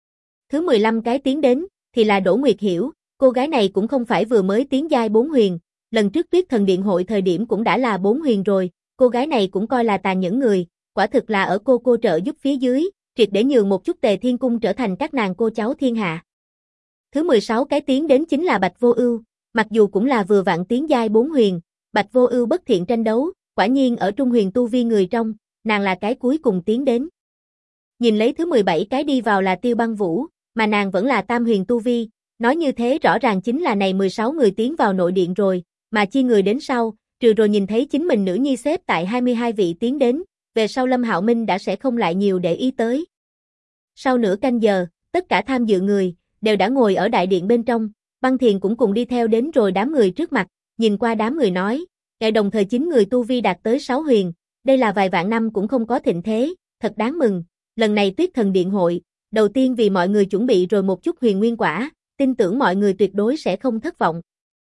Thứ 15 cái tiến đến, thì là Đỗ Nguyệt Hiểu, cô gái này cũng không phải vừa mới tiến giai 4 huyền, lần trước Tuyết Thần Điện hội thời điểm cũng đã là 4 huyền rồi, cô gái này cũng coi là tàn nhẫn người, quả thực là ở cô trợ giúp phía dưới, triệt để nhường một chút Tề Thiên Cung trở thành các nàng cô cháu thiên hạ. Thứ 16 cái tiến đến chính là Bạch Vô Ưu, mặc dù cũng là vừa vặn tiến giai 4 huyền, Bạch Vô Ưu bất thiện tranh đấu, quả nhiên ở trung huyền tu vi người trong, nàng là cái cuối cùng tiến đến. Nhìn lấy thứ 17 cái đi vào là Tiêu Băng Vũ, mà nàng vẫn là tam huyền tu vi, nói như thế rõ ràng chính là này 16 người tiến vào nội điện rồi, mà chi người đến sau, trừ rồi nhìn thấy chính mình nữ nhi xếp tại 22 vị tiến đến, về sau Lâm Hạo Minh đã sẽ không lại nhiều để ý tới. Sau nửa canh giờ, tất cả tham dự người, đều đã ngồi ở đại điện bên trong, Băng Thiền cũng cùng đi theo đến rồi đám người trước mặt, nhìn qua đám người nói, kẻ đồng thời 9 người tu vi đạt tới 6 huyền, đây là vài vạn năm cũng không có thịnh thế, thật đáng mừng, lần này Tuyết Thần Điện hội, đầu tiên vì mọi người chuẩn bị rồi một chút huyền nguyên quả, tin tưởng mọi người tuyệt đối sẽ không thất vọng.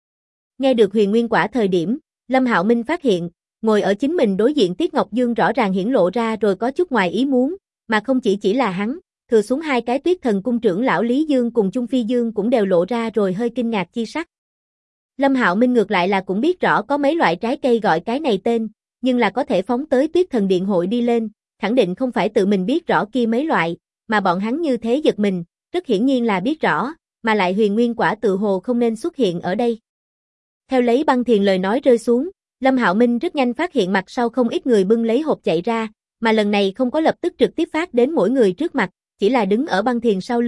Nghe được huyền nguyên quả thời điểm, Lâm Hạo Minh phát hiện, ngồi ở chính mình đối diện Tiết Ngọc Dương rõ ràng hiển lộ ra rồi có chút ngoài ý muốn, mà không chỉ là hắn, thừa xuống hai cái Tuyết Thần cung trưởng lão Lý Dương cùng Trung Phi Dương cũng đều lộ ra rồi hơi kinh ngạc chi sắc. Lâm Hạo Minh ngược lại là cũng biết rõ có mấy loại trái cây gọi cái này tên, nhưng là có thể phóng tới Tuyết Thần Điện hội đi lên, khẳng định không phải tự mình biết rõ kia mấy loại, mà bọn hắn như thế giật mình, rất hiển nhiên là biết rõ, mà lại huyền nguyên quả tự hồ không nên xuất hiện ở đây. Theo lấy Băng Thiền lời nói rơi xuống, Lâm Hạo Minh rất nhanh phát hiện mặt sau không ít người bưng lấy hộp chạy ra, mà lần này không có lập tức trực tiếp phát đến mỗi người trước mặt, chỉ là đứng ở Băng Thiền sau lưng,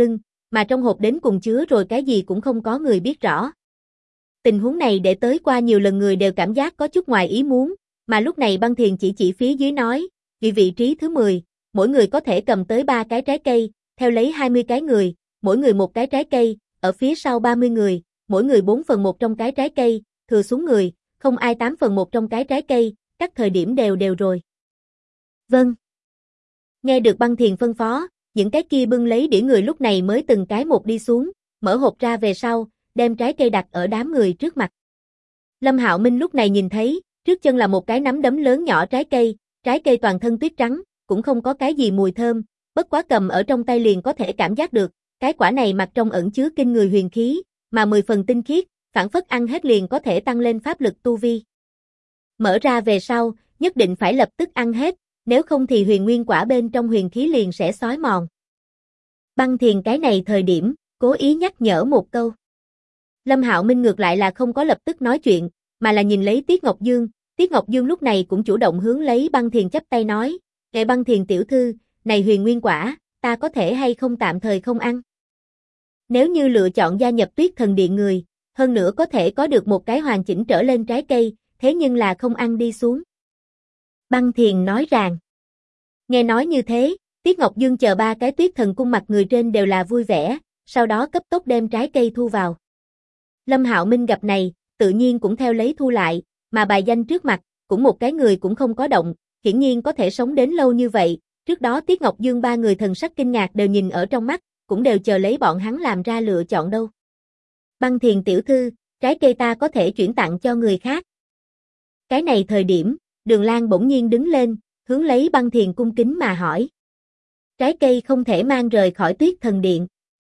mà trong hộp đến cùng chứa rồi cái gì cũng không có người biết rõ. Tình huống này để tới qua nhiều lần người đều cảm giác có chút ngoài ý muốn, mà lúc này Băng Thiền chỉ phía dưới nói, vì vị trí thứ 10, mỗi người có thể cầm tới 3 cái trái cây, theo lấy 20 cái người, mỗi người một cái trái cây, ở phía sau 30 người, mỗi người 4/1 trong cái trái cây, thừa xuống người, không ai 8/1 trong cái trái cây, các thời điểm đều rồi. Vâng. Nghe được Băng Thiền phân phó, những cái kia bưng lấy đĩa người lúc này mới từng cái một đi xuống, mở hộp ra về sau, đem trái cây đặt ở đám người trước mặt. Lâm Hạo Minh lúc này nhìn thấy, trước chân là một cái nắm đấm lớn nhỏ trái cây toàn thân tuyết trắng, cũng không có cái gì mùi thơm, bất quá cầm ở trong tay liền có thể cảm giác được, cái quả này mặt trong ẩn chứa kinh người huyền khí, mà 10 phần tinh khiết, phảng phất ăn hết liền có thể tăng lên pháp lực tu vi. Mở ra về sau, nhất định phải lập tức ăn hết, nếu không thì huyền nguyên quả bên trong huyền khí liền sẽ xói mòn. Băng Thiền cái này thời điểm, cố ý nhắc nhở một câu. Lâm Hạo Minh ngược lại là không có lập tức nói chuyện, mà là nhìn lấy Tiết Ngọc Dương, Tiết Ngọc Dương lúc này cũng chủ động hướng lấy Băng Thiền chắp tay nói, "Ngài Băng Thiền tiểu thư, này huyền nguyên quả, ta có thể hay không tạm thời không ăn? Nếu như lựa chọn gia nhập Tuyết Thần Điện người, hơn nữa có thể có được một cái hoàn chỉnh trở lên trái cây, thế nhưng là không ăn đi xuống." Băng Thiền nói rằng, nghe nói như thế, Tiết Ngọc Dương chờ 3 cái Tuyết Thần cung mặt người trên đều là vui vẻ, sau đó cấp tốc đem trái cây thu vào. Lâm Hạo Minh gặp này, tự nhiên cũng theo lấy thu lại, mà bài danh trước mặt, cũng một cái người cũng không có động, hiển nhiên có thể sống đến lâu như vậy, trước đó Tiết Ngọc Dương 3 người thần sắc kinh ngạc đều nhìn ở trong mắt, cũng đều chờ lấy bọn hắn làm ra lựa chọn đâu. Băng Thiền tiểu thư, trái cây ta có thể chuyển tặng cho người khác. Cái này thời điểm, Đường Lan bỗng nhiên đứng lên, hướng lấy Băng Thiền cung kính mà hỏi. Trái cây không thể mang rời khỏi Tuyết Thần Điện.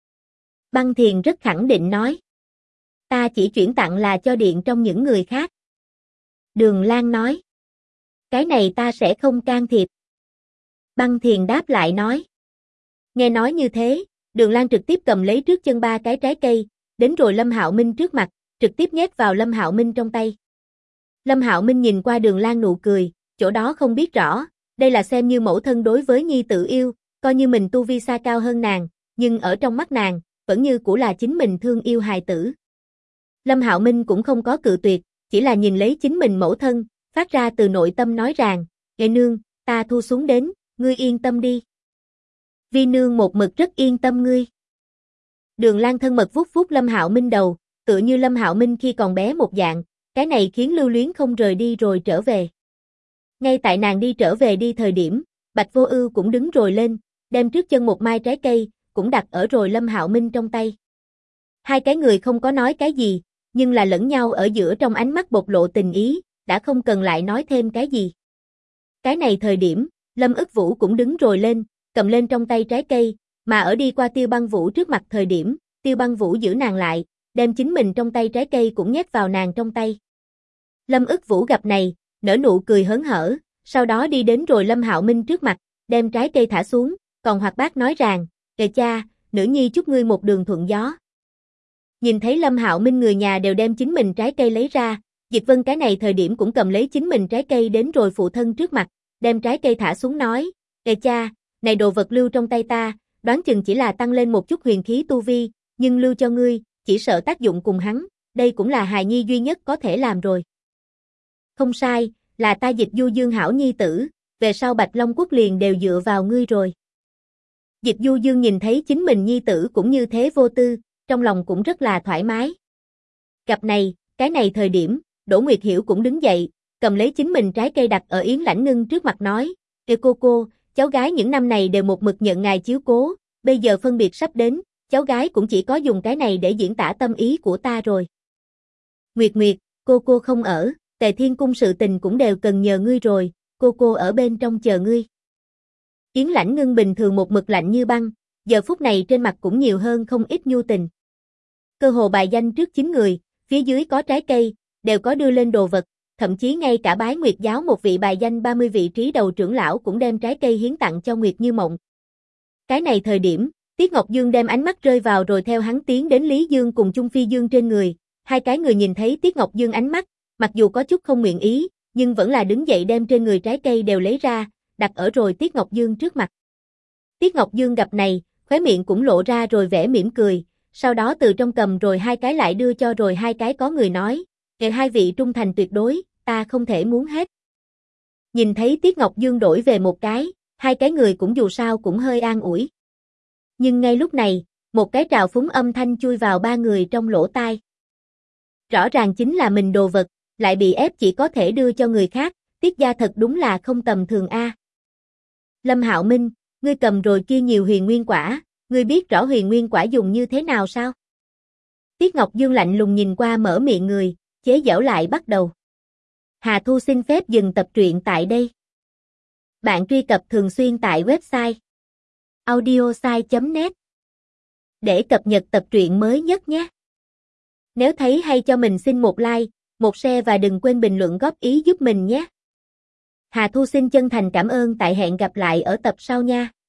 Băng Thiền rất khẳng định nói. Ta chỉ chuyển tặng là cho điện trong những người khác. Đường Lan nói. Cái này ta sẽ không can thiệp. Băng Thiền đáp lại nói. Nghe nói như thế, Đường Lan trực tiếp cầm lấy trước chân 3 cái trái cây, đến rồi Lâm Hạo Minh trước mặt, trực tiếp nhét vào Lâm Hạo Minh trong tay. Lâm Hạo Minh nhìn qua Đường Lan nụ cười, chỗ đó không biết rõ, đây là xem như mẫu thân đối với nhi tử yêu, coi như mình tu vi xa cao hơn nàng, nhưng ở trong mắt nàng, vẫn như cũ là chính mình thương yêu hài tử. Lâm Hạo Minh cũng không có cự tuyệt, chỉ là nhìn lấy chính mình mẫu thân, phát ra từ nội tâm nói rằng, "Nghệ nương, ta thu xuống đến, ngươi yên tâm đi. Vi nương một mực rất yên tâm ngươi." Đường Lan thân mật vuốt vuốt Lâm Hạo Minh đầu, tựa như Lâm Hạo Minh khi còn bé một dạng, cái này khiến lưu luyến không rời đi rồi trở về. Ngay tại nàng đi trở về đi thời điểm, Bạch Vô Ưu cũng đứng rồi lên, đem trước chân một mai trái cây, cũng đặt ở rồi Lâm Hạo Minh trong tay. Hai cái người không có nói cái gì, nhưng là lẫn nhau ở giữa trong ánh mắt bộc lộ tình ý, đã không cần lại nói thêm cái gì. Cái này thời điểm, Lâm Ức Vũ cũng đứng rồi lên, cầm lên trong tay trái cây, mà ở đi qua Tiêu Băng Vũ trước mặt thời điểm, Tiêu Băng Vũ giữ nàng lại, đem chính mình trong tay trái cây cũng nhét vào nàng trong tay. Lâm Ức Vũ gặp này, nở nụ cười hớn hở, sau đó đi đến rồi Lâm Hạo Minh trước mặt, đem trái cây thả xuống, còn hoạt bát nói rằng, "Kìa cha, nữ nhi chúc ngươi một đường thuận gió." Nhìn thấy Lâm Hạo Minh người nhà đều đem chính mình trái cây lấy ra, Diệp Vân cái này thời điểm cũng cầm lấy chính mình trái cây đến rồi phụ thân trước mặt, đem trái cây thả xuống nói, "Kìa cha, này đồ vật lưu trong tay ta, đoán chừng chỉ là tăng lên một chút huyền khí tu vi, nhưng lưu cho ngươi, chỉ sợ tác dụng cùng hắn, đây cũng là hài nhi duy nhất có thể làm rồi." "Không sai, là ta Dịch Du Dương hảo nhi tử, về sau Bạch Long Quốc liền đều dựa vào ngươi rồi." Dịch Du Dương nhìn thấy chính mình nhi tử cũng như thế vô tư, trong lòng cũng rất là thoải mái. Gặp này, cái này thời điểm, Đỗ Nguyệt Hiểu cũng đứng dậy, cầm lấy chính mình trái cây đặt ở Yến Lãnh Ngưng trước mặt nói, "Kìa cô, cháu gái những năm này đều một mực nhận ngài chiếu cố, bây giờ phân biệt sắp đến, cháu gái cũng chỉ có dùng cái này để diễn tả tâm ý của ta rồi." "Nguyệt Nguyệt, cô không ở, Tề Thiên Cung sự tình cũng đều cần nhờ ngươi rồi, cô ở bên trong chờ ngươi." Yến Lãnh Ngưng bình thường một mực lạnh như băng, giờ phút này trên mặt cũng nhiều hơn không ít nhu tình. Cơ hồ bài danh trước 9 người, phía dưới có trái cây, đều có đưa lên đồ vật, thậm chí ngay cả Bái Nguyệt giáo một vị bài danh 30 vị trí đầu trưởng lão cũng đem trái cây hiến tặng cho Nguyệt Như Mộng. Cái này thời điểm, Tiết Ngọc Dương đem ánh mắt rơi vào rồi theo hắn tiến đến Lý Dương cùng Chung Phi Dương trên người, hai cái người nhìn thấy Tiết Ngọc Dương ánh mắt, mặc dù có chút không nguyện ý, nhưng vẫn là đứng dậy đem trên người trái cây đều lấy ra, đặt ở rồi Tiết Ngọc Dương trước mặt. Tiết Ngọc Dương gặp này, khóe miệng cũng lộ ra rồi vẻ mỉm cười, sau đó từ trong cầm rồi 2 cái lại đưa cho rồi 2 cái có người nói, hai vị trung thành tuyệt đối, ta không thể muốn hết. Nhìn thấy Tiết Ngọc Dương đổi về 1 cái, 2 cái người cũng dù sao cũng hơi an ủi. Nhưng ngay lúc này, một cái trào phúng âm thanh chui vào 3 người trong lỗ tai. Rõ ràng chính là mình đồ vật, lại bị ép chỉ có thể đưa cho người khác, Tiết gia thật đúng là không tầm thường a. Lâm Hạo Minh, ngươi cầm rồi kia nhiều huyền nguyên quả, ngươi biết rõ huyền nguyên quả dùng như thế nào sao? Tiết Ngọc Dương lạnh lùng nhìn qua mở miệng người, chế giễu lại bắt đầu. Hà Thu xin phép dừng tập truyện tại đây. Bạn truy cập thường xuyên tại website audiosai.net để cập nhật tập truyện mới nhất nhé. Nếu thấy hay cho mình xin một like, một share và đừng quên bình luận góp ý giúp mình nhé. Hà Thu xin chân thành cảm ơn, tại hẹn gặp lại ở tập sau nha.